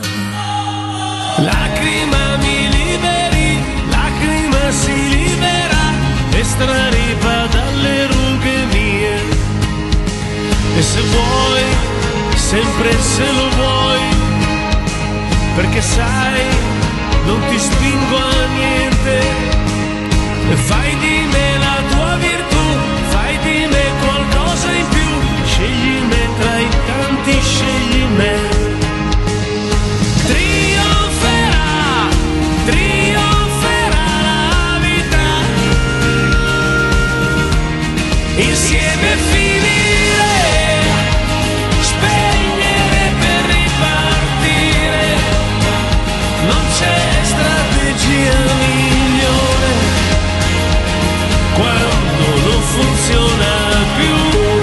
Lacrima mi liberi, lacrima si libera, estraripa dalle rughe mie. E se vuoi, sempre se lo vuoi, perché sai, non ti spingo a niente. E fai di me la tua virtù, fai di me qualcosa in più, scegli me tra i tanti, scegli me. Trionferà, trionferà la vita, insieme finire, spegnere per ripartire, non c'è strategia migliore quando non funziona più.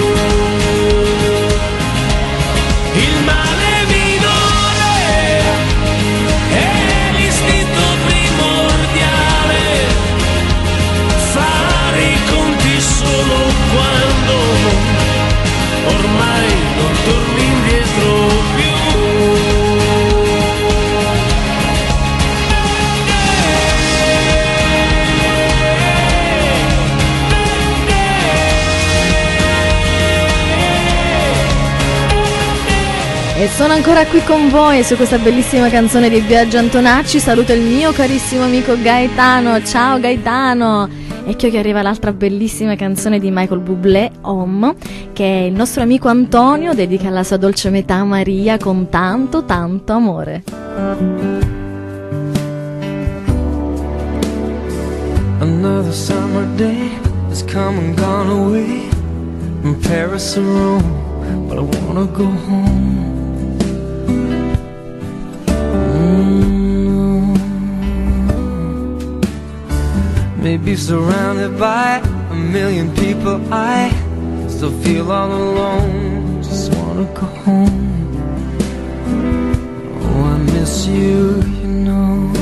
Il male minore è l'istinto primordiale, fare i conti solo quando ormai non torni indietro più. E sono ancora qui con voi su questa bellissima canzone di Biagio Antonacci. Saluto il mio carissimo amico Gaetano. Ciao Gaetano! Ecco che arriva l'altra bellissima canzone di Michael Bublé, Home, che il nostro amico Antonio dedica alla sua dolce metà Maria con tanto tanto amore. Another summer day has come and gone away from Paris or Rome, but I wanna go home. Maybe surrounded by a million people, I still feel all alone. Just wanna go home. Oh, I miss you, you know.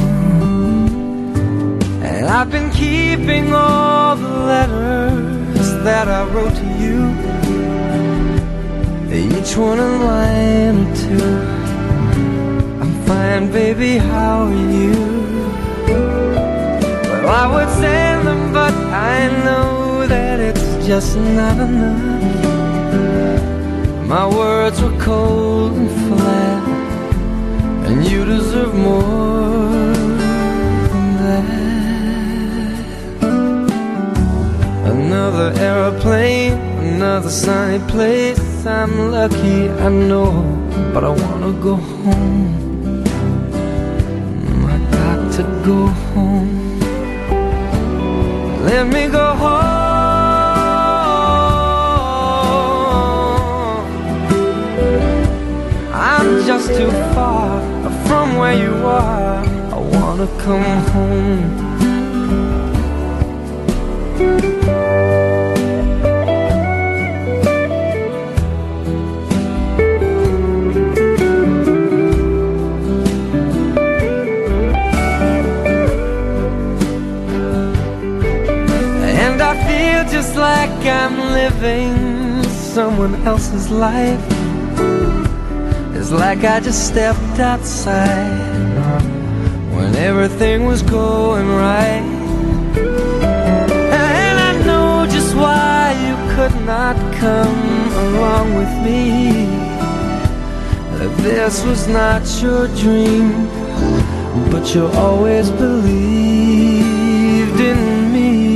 And I've been keeping all the letters that I wrote to you, each one a line or two. I'm fine, baby, how are you? I would send them, but I know that it's just not enough. My words were cold and flat, and you deserve more than that. Another aeroplane, another sunny place. I'm lucky, I know, but I wanna go home. I got to go home. Let me go home. where you are, I wanna come home. And I feel just like I'm living someone else's life. It's like I just stepped outside when everything was going right. And I know just why you could not come along with me. That this was not your dream, but you always believed in me.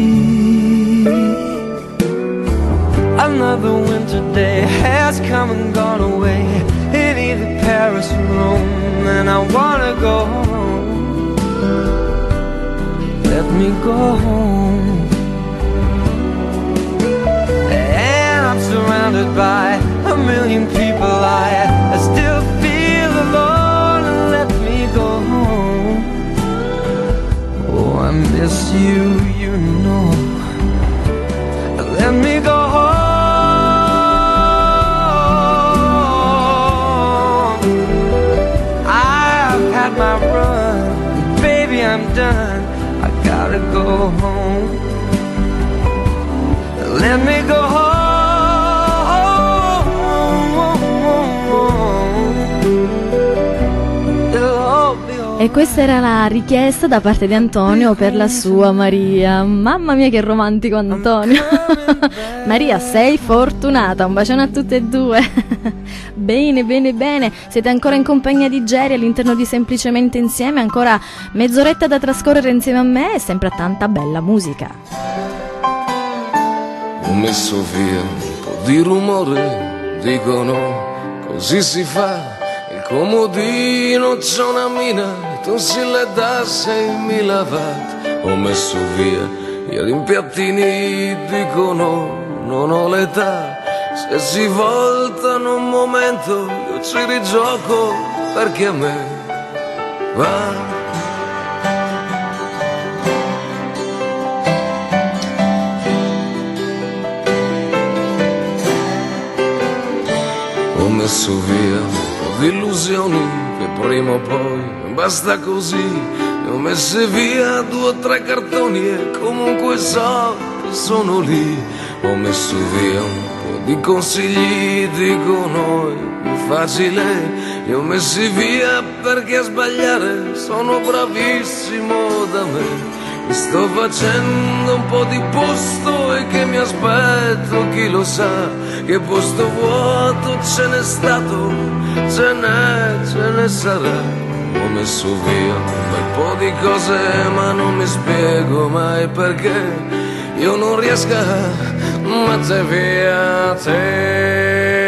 Another winter day has come and gone away in either Paris or Rome, and I wanna go home. Let me go home. And I'm surrounded by a million people. I still feel alone. Let me go home. Oh, I miss you, you know. Let me go home. My run, baby, I'm done. I gotta go home. Let me go home. E questa era la richiesta da parte di Antonio per la sua Maria. Mamma mia che romantico Antonio. Maria, sei fortunata. Un bacione a tutte e due. Bene, bene, bene. Siete ancora in compagnia di Jerry all'interno di Semplicemente Insieme. Ancora mezz'oretta da trascorrere insieme a me e sempre tanta bella musica. Ho messo via un po' di rumore, dicono così si fa. Il comodino c'è una mina, tu si le dà 6.000 watt. Ho messo via i rimpiattini, dicono non ho l'età. Se si voltano un momento io ci rigioco perché a me va. Ho messo via un po' di illusioni che prima o poi basta così. Ne ho messe via 2 o 3 cartoni e comunque so che sono lì. Ho messo via un di consigli, dicono è più facile. Li ho messi via perché a sbagliare sono bravissimo da me. Mi sto facendo un po' di posto e che mi aspetto, chi lo sa, che posto vuoto ce n'è stato, ce ne sarà. Ho messo via un bel po' di cose ma non mi spiego mai perché io non riesco a mettere via te.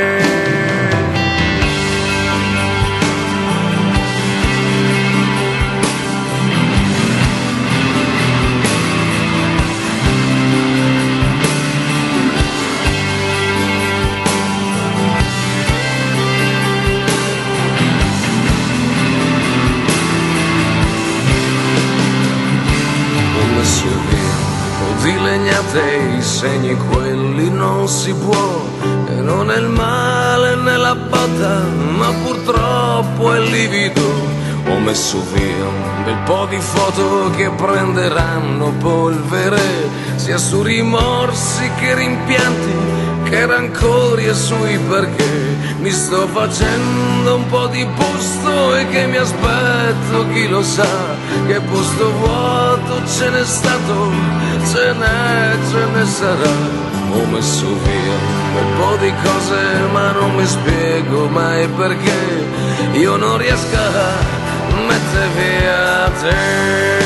Di legnate i segni quelli non si può, e non è il male nella botta ma purtroppo è livido. Ho messo via un bel po' di foto che prenderanno polvere sia su rimorsi che rimpianti, che rancori e sui perché. Mi sto facendo un po' di posto e che mi aspetto, chi lo sa, che posto vuoto ce n'è stato, ce ne sarà. Ho messo via un bel po' di cose ma non mi spiego mai perché io non riesco a mettere via te.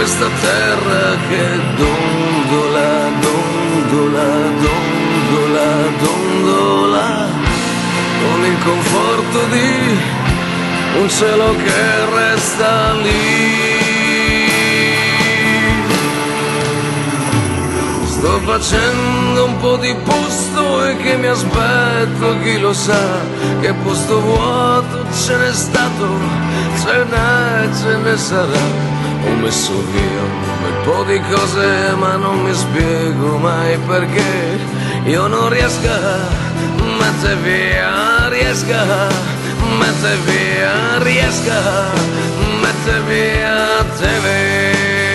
questa terra che dondola, dondola, dondola, dondola, con il conforto di un cielo che resta lì. Sto facendo un po' di posto e che mi aspetto, chi lo sa, che posto vuoto ce n'è stato, ce ne sarà. Ho messo via un bel po' di cose ma non mi spiego mai perché io non riesco a mettere via, riesco a mettere via, riesco a mettere via te.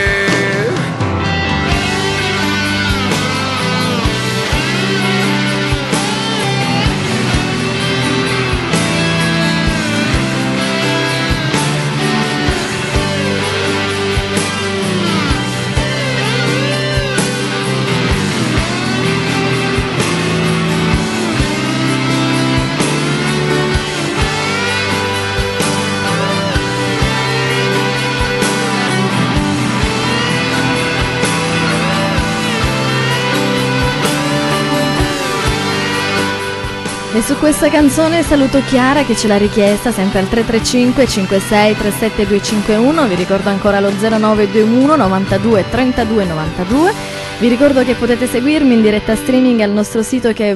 E su questa canzone saluto Chiara che ce l'ha richiesta sempre al 335 56 37 251. Vi ricordo ancora lo 0921 92 32 92. Vi ricordo che potete seguirmi in diretta streaming al nostro sito che è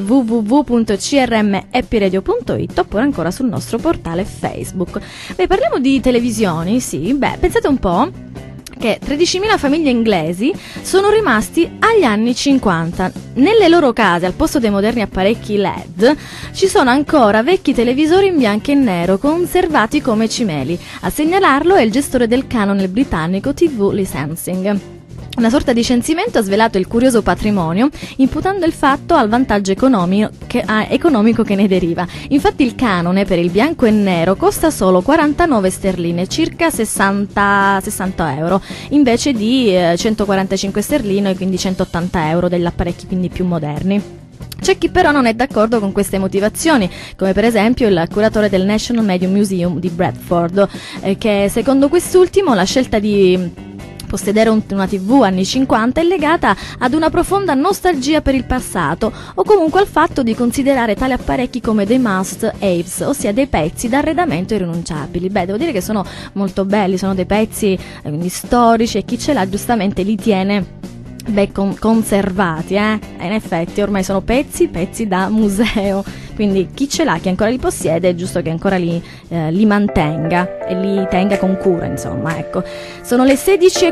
www.crmhappyradio.it oppure ancora sul nostro portale Facebook. Beh, parliamo di televisioni, sì, pensate un po' che 13.000 famiglie inglesi sono rimasti agli anni 50. Nelle loro case, al posto dei moderni apparecchi LED, ci sono ancora vecchi televisori in bianco e nero, conservati come cimeli. A segnalarlo è il gestore del canone britannico TV Licensing. Una sorta di censimento ha svelato il curioso patrimonio, imputando il fatto al vantaggio economico che ne deriva. Infatti il canone per il bianco e nero costa solo 49 sterline, circa 60 euro, invece di 145 sterline e quindi 180 euro degli apparecchi quindi più moderni. C'è chi però non è d'accordo con queste motivazioni, come per esempio il curatore del National Media Museum di Bradford, che secondo quest'ultimo la scelta di possedere una TV anni 50 è legata ad una profonda nostalgia per il passato o comunque al fatto di considerare tali apparecchi come dei must-haves, ossia dei pezzi d'arredamento irrinunciabili. Devo dire che sono molto belli, sono dei pezzi quindi storici e chi ce l'ha giustamente li tiene conservati, e in effetti ormai sono pezzi da museo, quindi chi ce l'ha, chi ancora li possiede, è giusto che ancora li mantenga e li tenga con cura, insomma, ecco. Sono le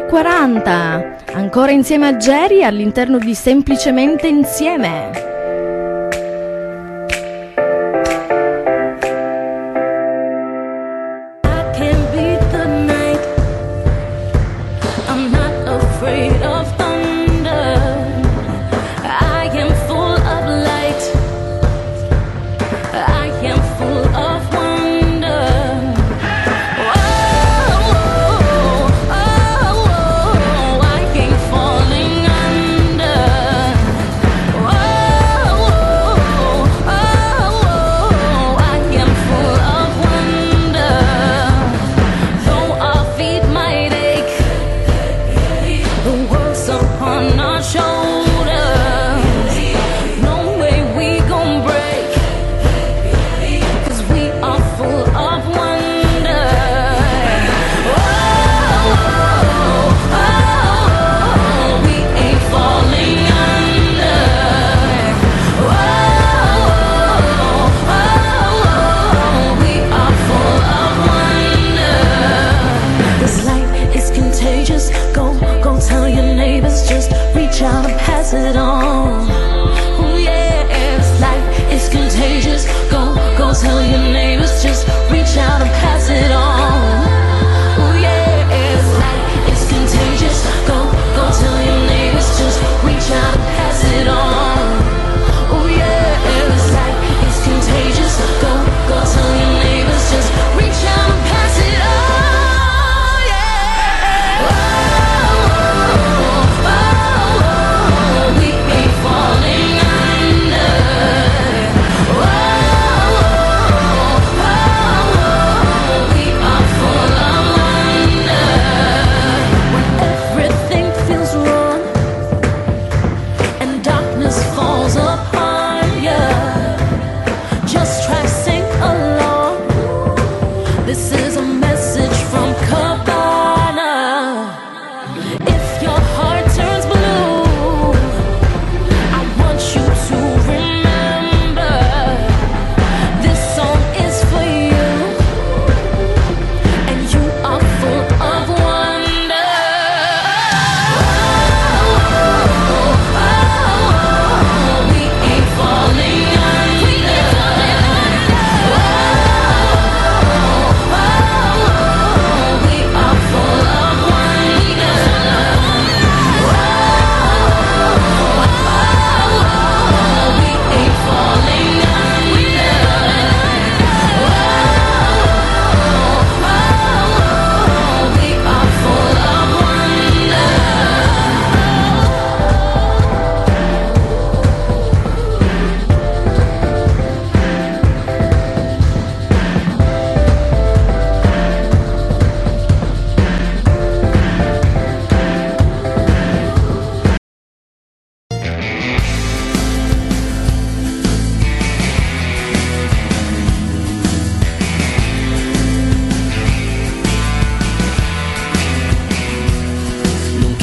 16:40, ancora insieme a Jerry all'interno di Semplicemente Insieme. So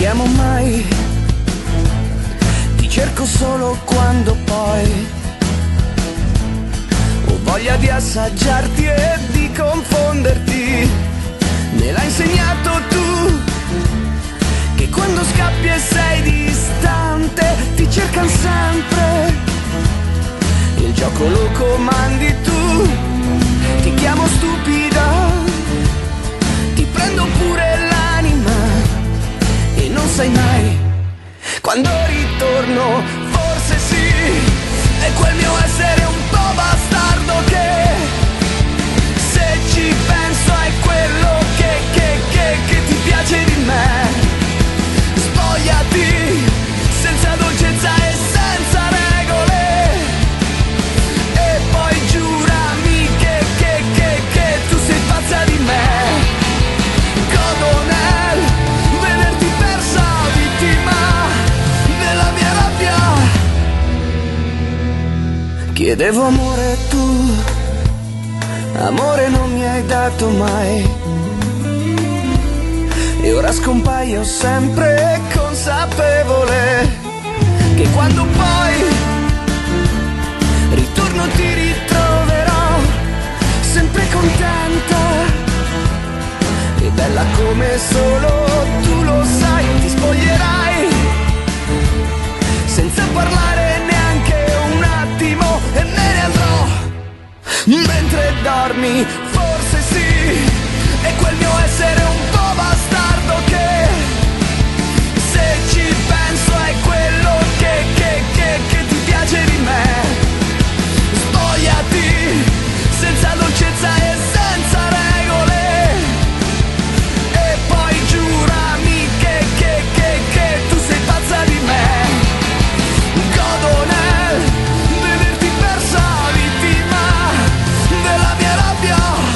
chiamo mai, ti cerco solo quando poi ho voglia di assaggiarti e di confonderti. Me l'hai insegnato tu, che quando scappi e sei distante ti cercano sempre, il gioco lo comandi tu. Ti chiamo stupida, ti prendo pure l'anima e non sai mai quando ritorno. Forse sì, è quel mio essere un po' bastardo che, se ci penso, è quello che ti piace di me. Spogliati senza dolcezza e senza regole, e poi giurami che tu sei pazza di me. Godo nel vederti persa, vittima della mia rabbia. Chiedevo amore e tu, amore non mi hai dato mai, e ora scompaio sempre consapevole che quando poi ritorno ti ritroverò sempre contenta e bella come solo tu lo sai. Ti spoglierai senza parlare neanche un attimo e me ne andrò mentre dormi. Forse sì, è quel mio essere un po' bastardo che, se ci penso, è quello che ti piace di me. Spogliati senza dolcezza e senza regole, e poi giurami che tu sei pazza di me. Godo nel vederti persa, vittima della mia rabbia.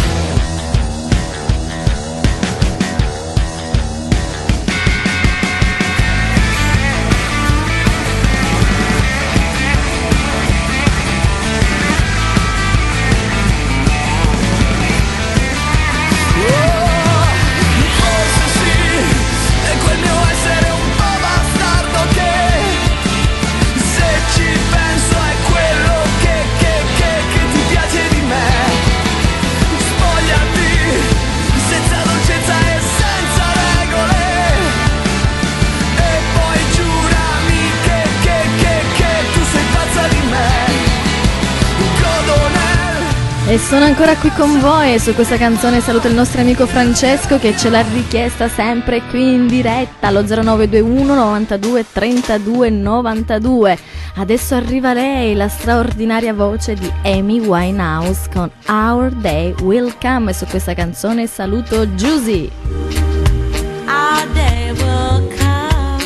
Forse sì, è quel mio essere un po' bastardo che, se ci penso, è quello che ti piace di me. Spogliati senza dolcezza e senza regole, e poi giurami che tu sei pazza di me. Godo nel. E sono ancora qui con voi e su questa canzone saluto il nostro amico Francesco che ce l'ha richiesta sempre qui in diretta allo 0921 92 32 92. Adesso arriva lei, la straordinaria voce di Amy Winehouse con Our Day Will Come, e su questa canzone saluto Giusy. Our day will come,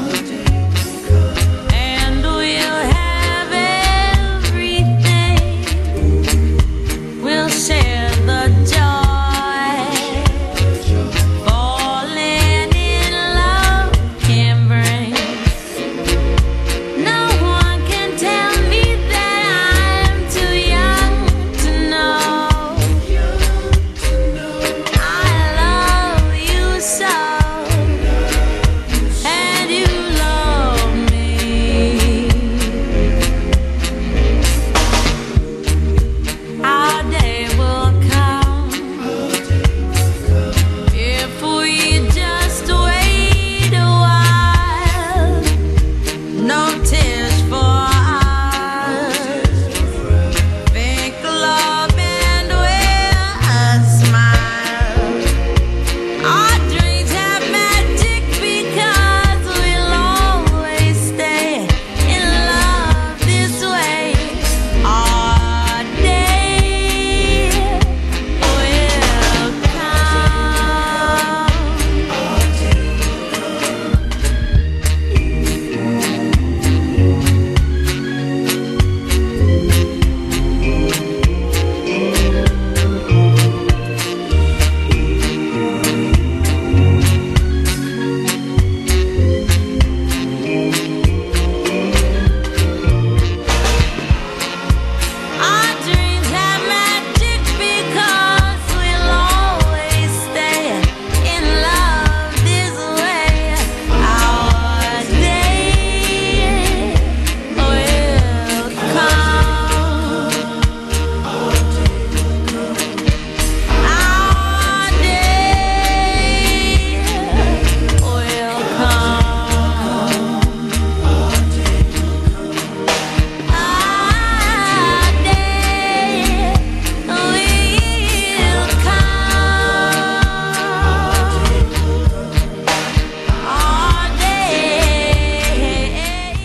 and we'll have everything. We'll share the joy, falling in love can bring. No one can tell me that I'm too young to know. I love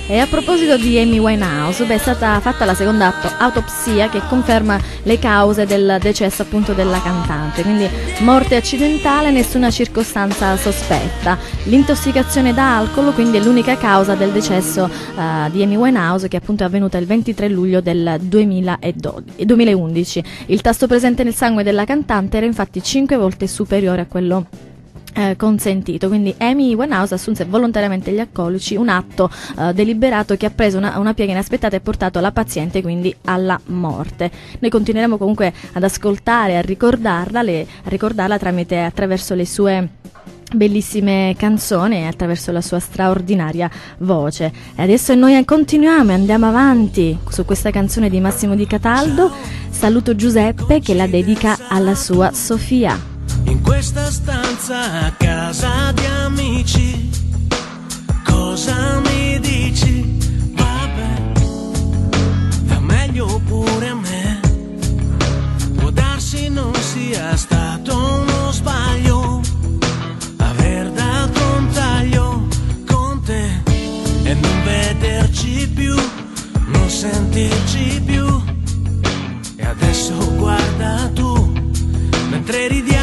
E a proposito di Amy Winehouse, è stata fatta la seconda autopsia che conferma le cause del decesso appunto della cantante, quindi morte accidentale, nessuna circostanza sospetta. L'intossicazione da alcol quindi è l'unica causa del decesso di Amy Winehouse, che appunto è avvenuta il 23 luglio del 2011. Il tasso presente nel sangue della cantante era infatti 5 volte superiore a quello consentito, quindi Amy Winehouse assunse volontariamente gli alcolici, un atto deliberato che ha preso una piega inaspettata e portato la paziente quindi alla morte. Noi continueremo comunque ad ascoltare, a ricordarla attraverso le sue bellissime canzoni e attraverso la sua straordinaria voce. E adesso noi continuiamo e andiamo avanti su questa canzone di Massimo Di Cataldo. Saluto Giuseppe che la dedica alla sua Sofia. In questa stanza a casa di amici, cosa mi dici? Vabbè, va meglio pure a me. Può darsi non sia stato uno sbaglio aver dato un taglio con te e non vederci più, non sentirci più. E adesso guarda tu, mentre ridiamo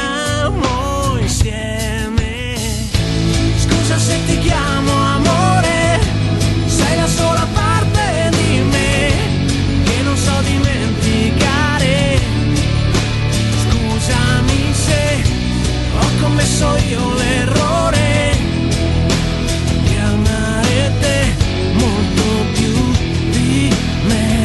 insieme. Scusa se ti chiamo amore, sei la sola parte di me che non so dimenticare. Scusami se ho commesso io l'errore di amare te molto più di me.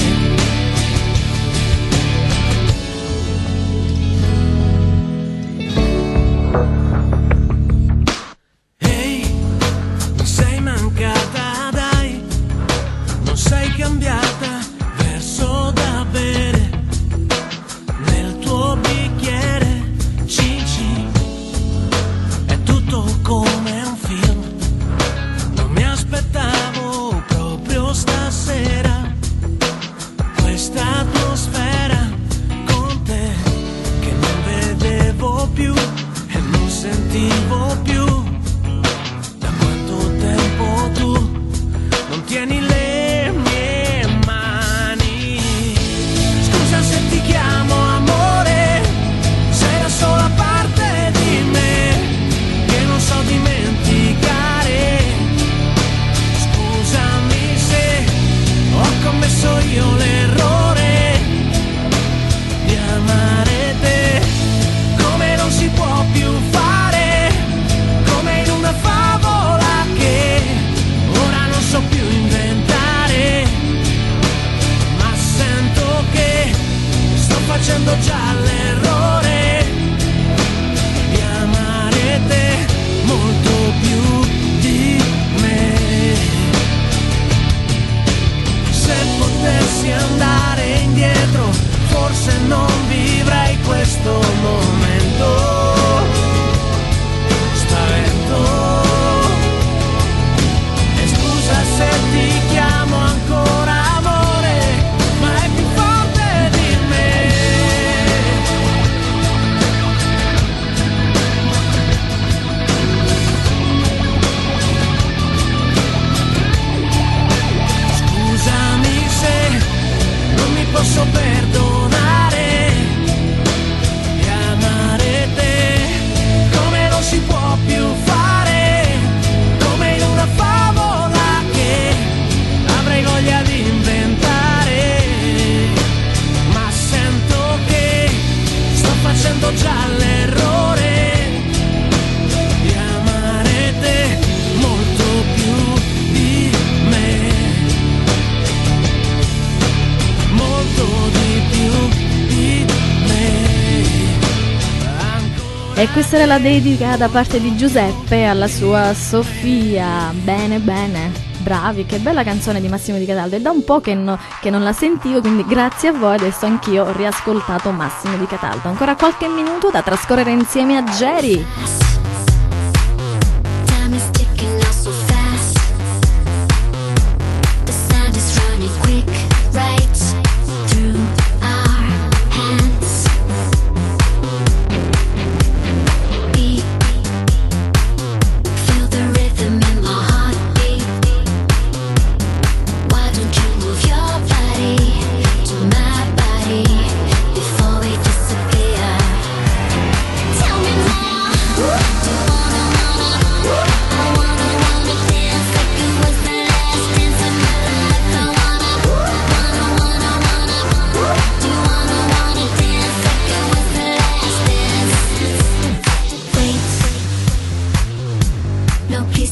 Cambiata, verso da bere nel tuo bicchiere, Cici, è tutto come un film, non mi aspettavo proprio stasera questa atmosfera con te che non vedevo più e non sentivo più. Da quanto tempo tu non tieni le chiamo amore, sei la sola parte di me che non so dimenticare. Scusami se ho commesso io l'errore di amare te come non si può più fare, come in una favola che ora non so più inventare, ma sento che facendo già l'errore di amare te molto più di me. Se potessi andare indietro, forse non vivrei questo momento. Spavento. E scusa se ti chiamo ancora amore, ma è più forte di me. Posso perdonare e amare te come non si può più fare, come in una favola che avrei voglia di inventare, ma sento che sto facendo già l'errore di amare te molto più di me. Di più di me. E questa era la dedica da parte di Giuseppe alla sua Sofia. Bene, bene, bravi, che bella canzone di Massimo Di Cataldo. È da un po' che non la sentivo, quindi grazie a voi adesso anch'io ho riascoltato Massimo Di Cataldo. Ancora qualche minuto da trascorrere insieme a Jerry.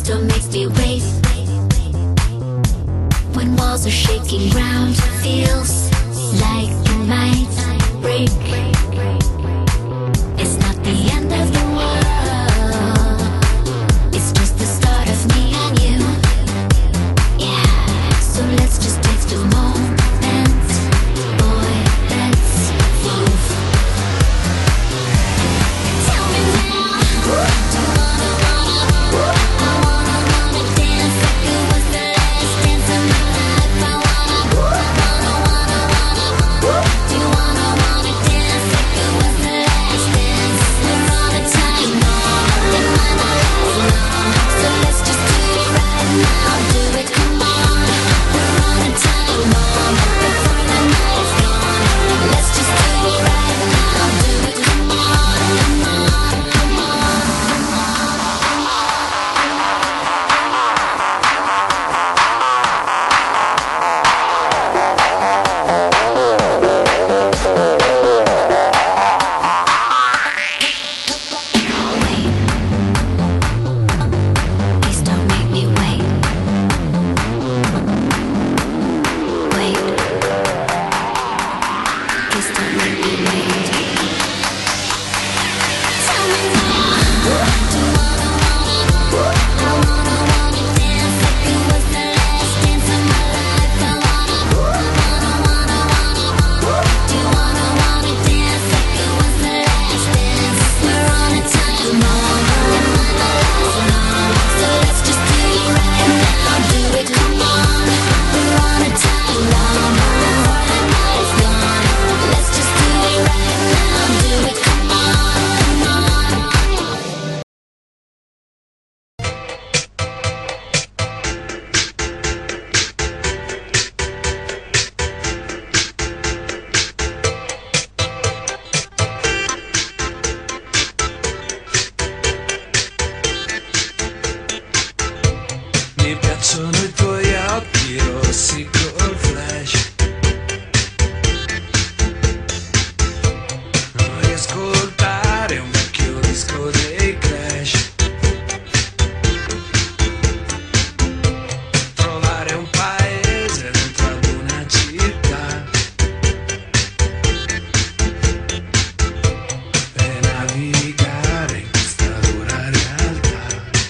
don't make me wait. When walls are shaking, ground feels like it might break. It's not the end of the world, it's just the start of me and you. Yeah, so let's just take the moment, boy, let's move. Tell me now, do you wanna dance like it was the last dance of my life? I wanna do you wanna dance like it was the last dance? We're on a time bomb, it might not last long, so let's just do it right now. Do it, come on. We're on a time bomb, before the night is gone. Let's just do it right now. Do it, come on, come on, come on. Please don't make me wait. Wait. Please don't make me wait. Tell me now. Do you wanna dance like it was the last dance of my life? I wanna do you wanna dance like it was the last dance? We're on a time bomb, it might not last long, so let's just do it right now. Do it, come on. We're on a time bomb, before the night is gone. Let's just do it right now. Do it, come on, come on. Mi piacciono i tuoi occhi rossi col flash. Vorrei ascoltare un vecchio disco dei Clash. Trovare un paese dentro ad una città e navigare in questa dura realtà.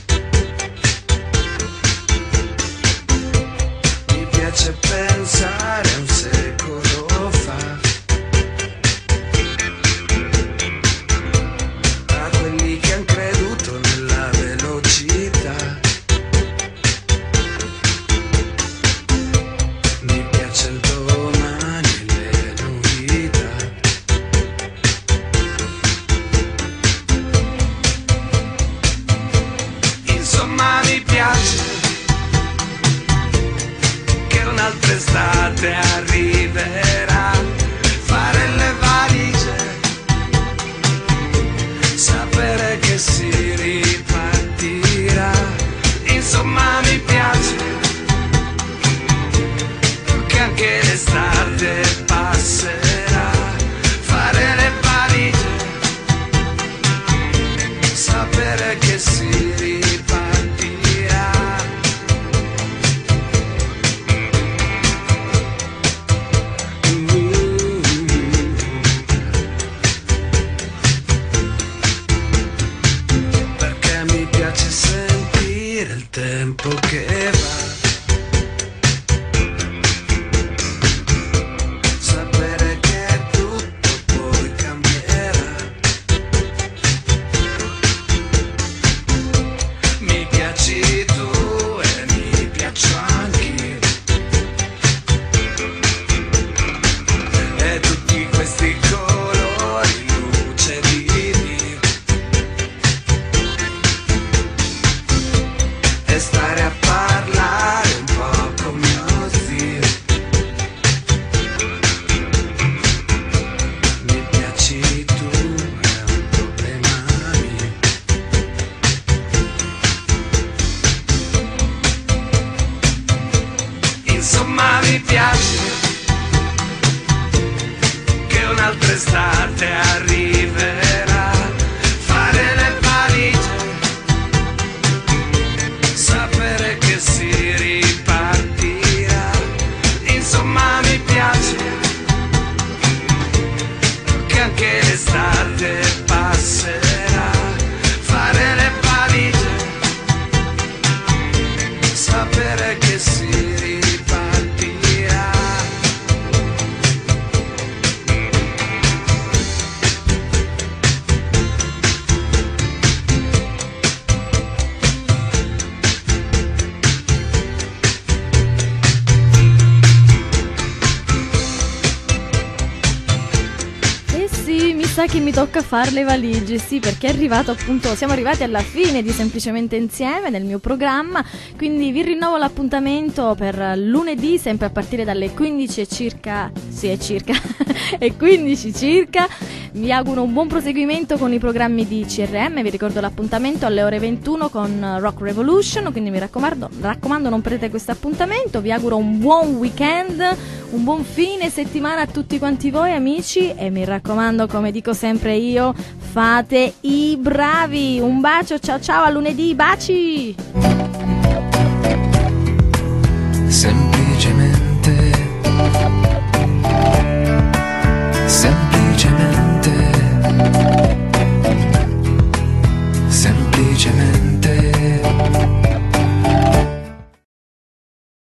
Mi piace pensare a un secolo fa, a quelli che han creduto nella velocità. Mi piace il domani e le novità. Insomma mi piace che un'altra estate arriverà, fare le valigie, sapere che si ripartirà. Insomma mi piace che anche l'estate passerà, fare le valigie, sapere che si ripartirà. Perché mi piace sentire il tempo che va, sapere che tutto poi cambierà. Mi piaci tu e mi piaccio anch'io, e tutti questi colori, luce di Dio, e stare a parlare un po' con mio zio. Mi piaci tu, è un problema mio. Insomma mi piace che un'altra estate arriverà, fare le valigie, credere che si ripartirà. Sì, mi sa che mi tocca fare le valigie, sì, perché è arrivato appunto, siamo arrivati alla fine di Semplicemente Insieme nel mio programma, quindi vi rinnovo l'appuntamento per lunedì, sempre a partire dalle 15 e circa, sì, è circa, e 15 circa. Vi auguro un buon proseguimento con i programmi di CRM, vi ricordo l'appuntamento alle ore 21 con Rock Revolution, quindi mi raccomando non perdete questo appuntamento, vi auguro un buon weekend, un buon fine settimana a tutti quanti voi amici e mi raccomando, come dico sempre io, fate i bravi. Un bacio, ciao ciao, a lunedì, baci!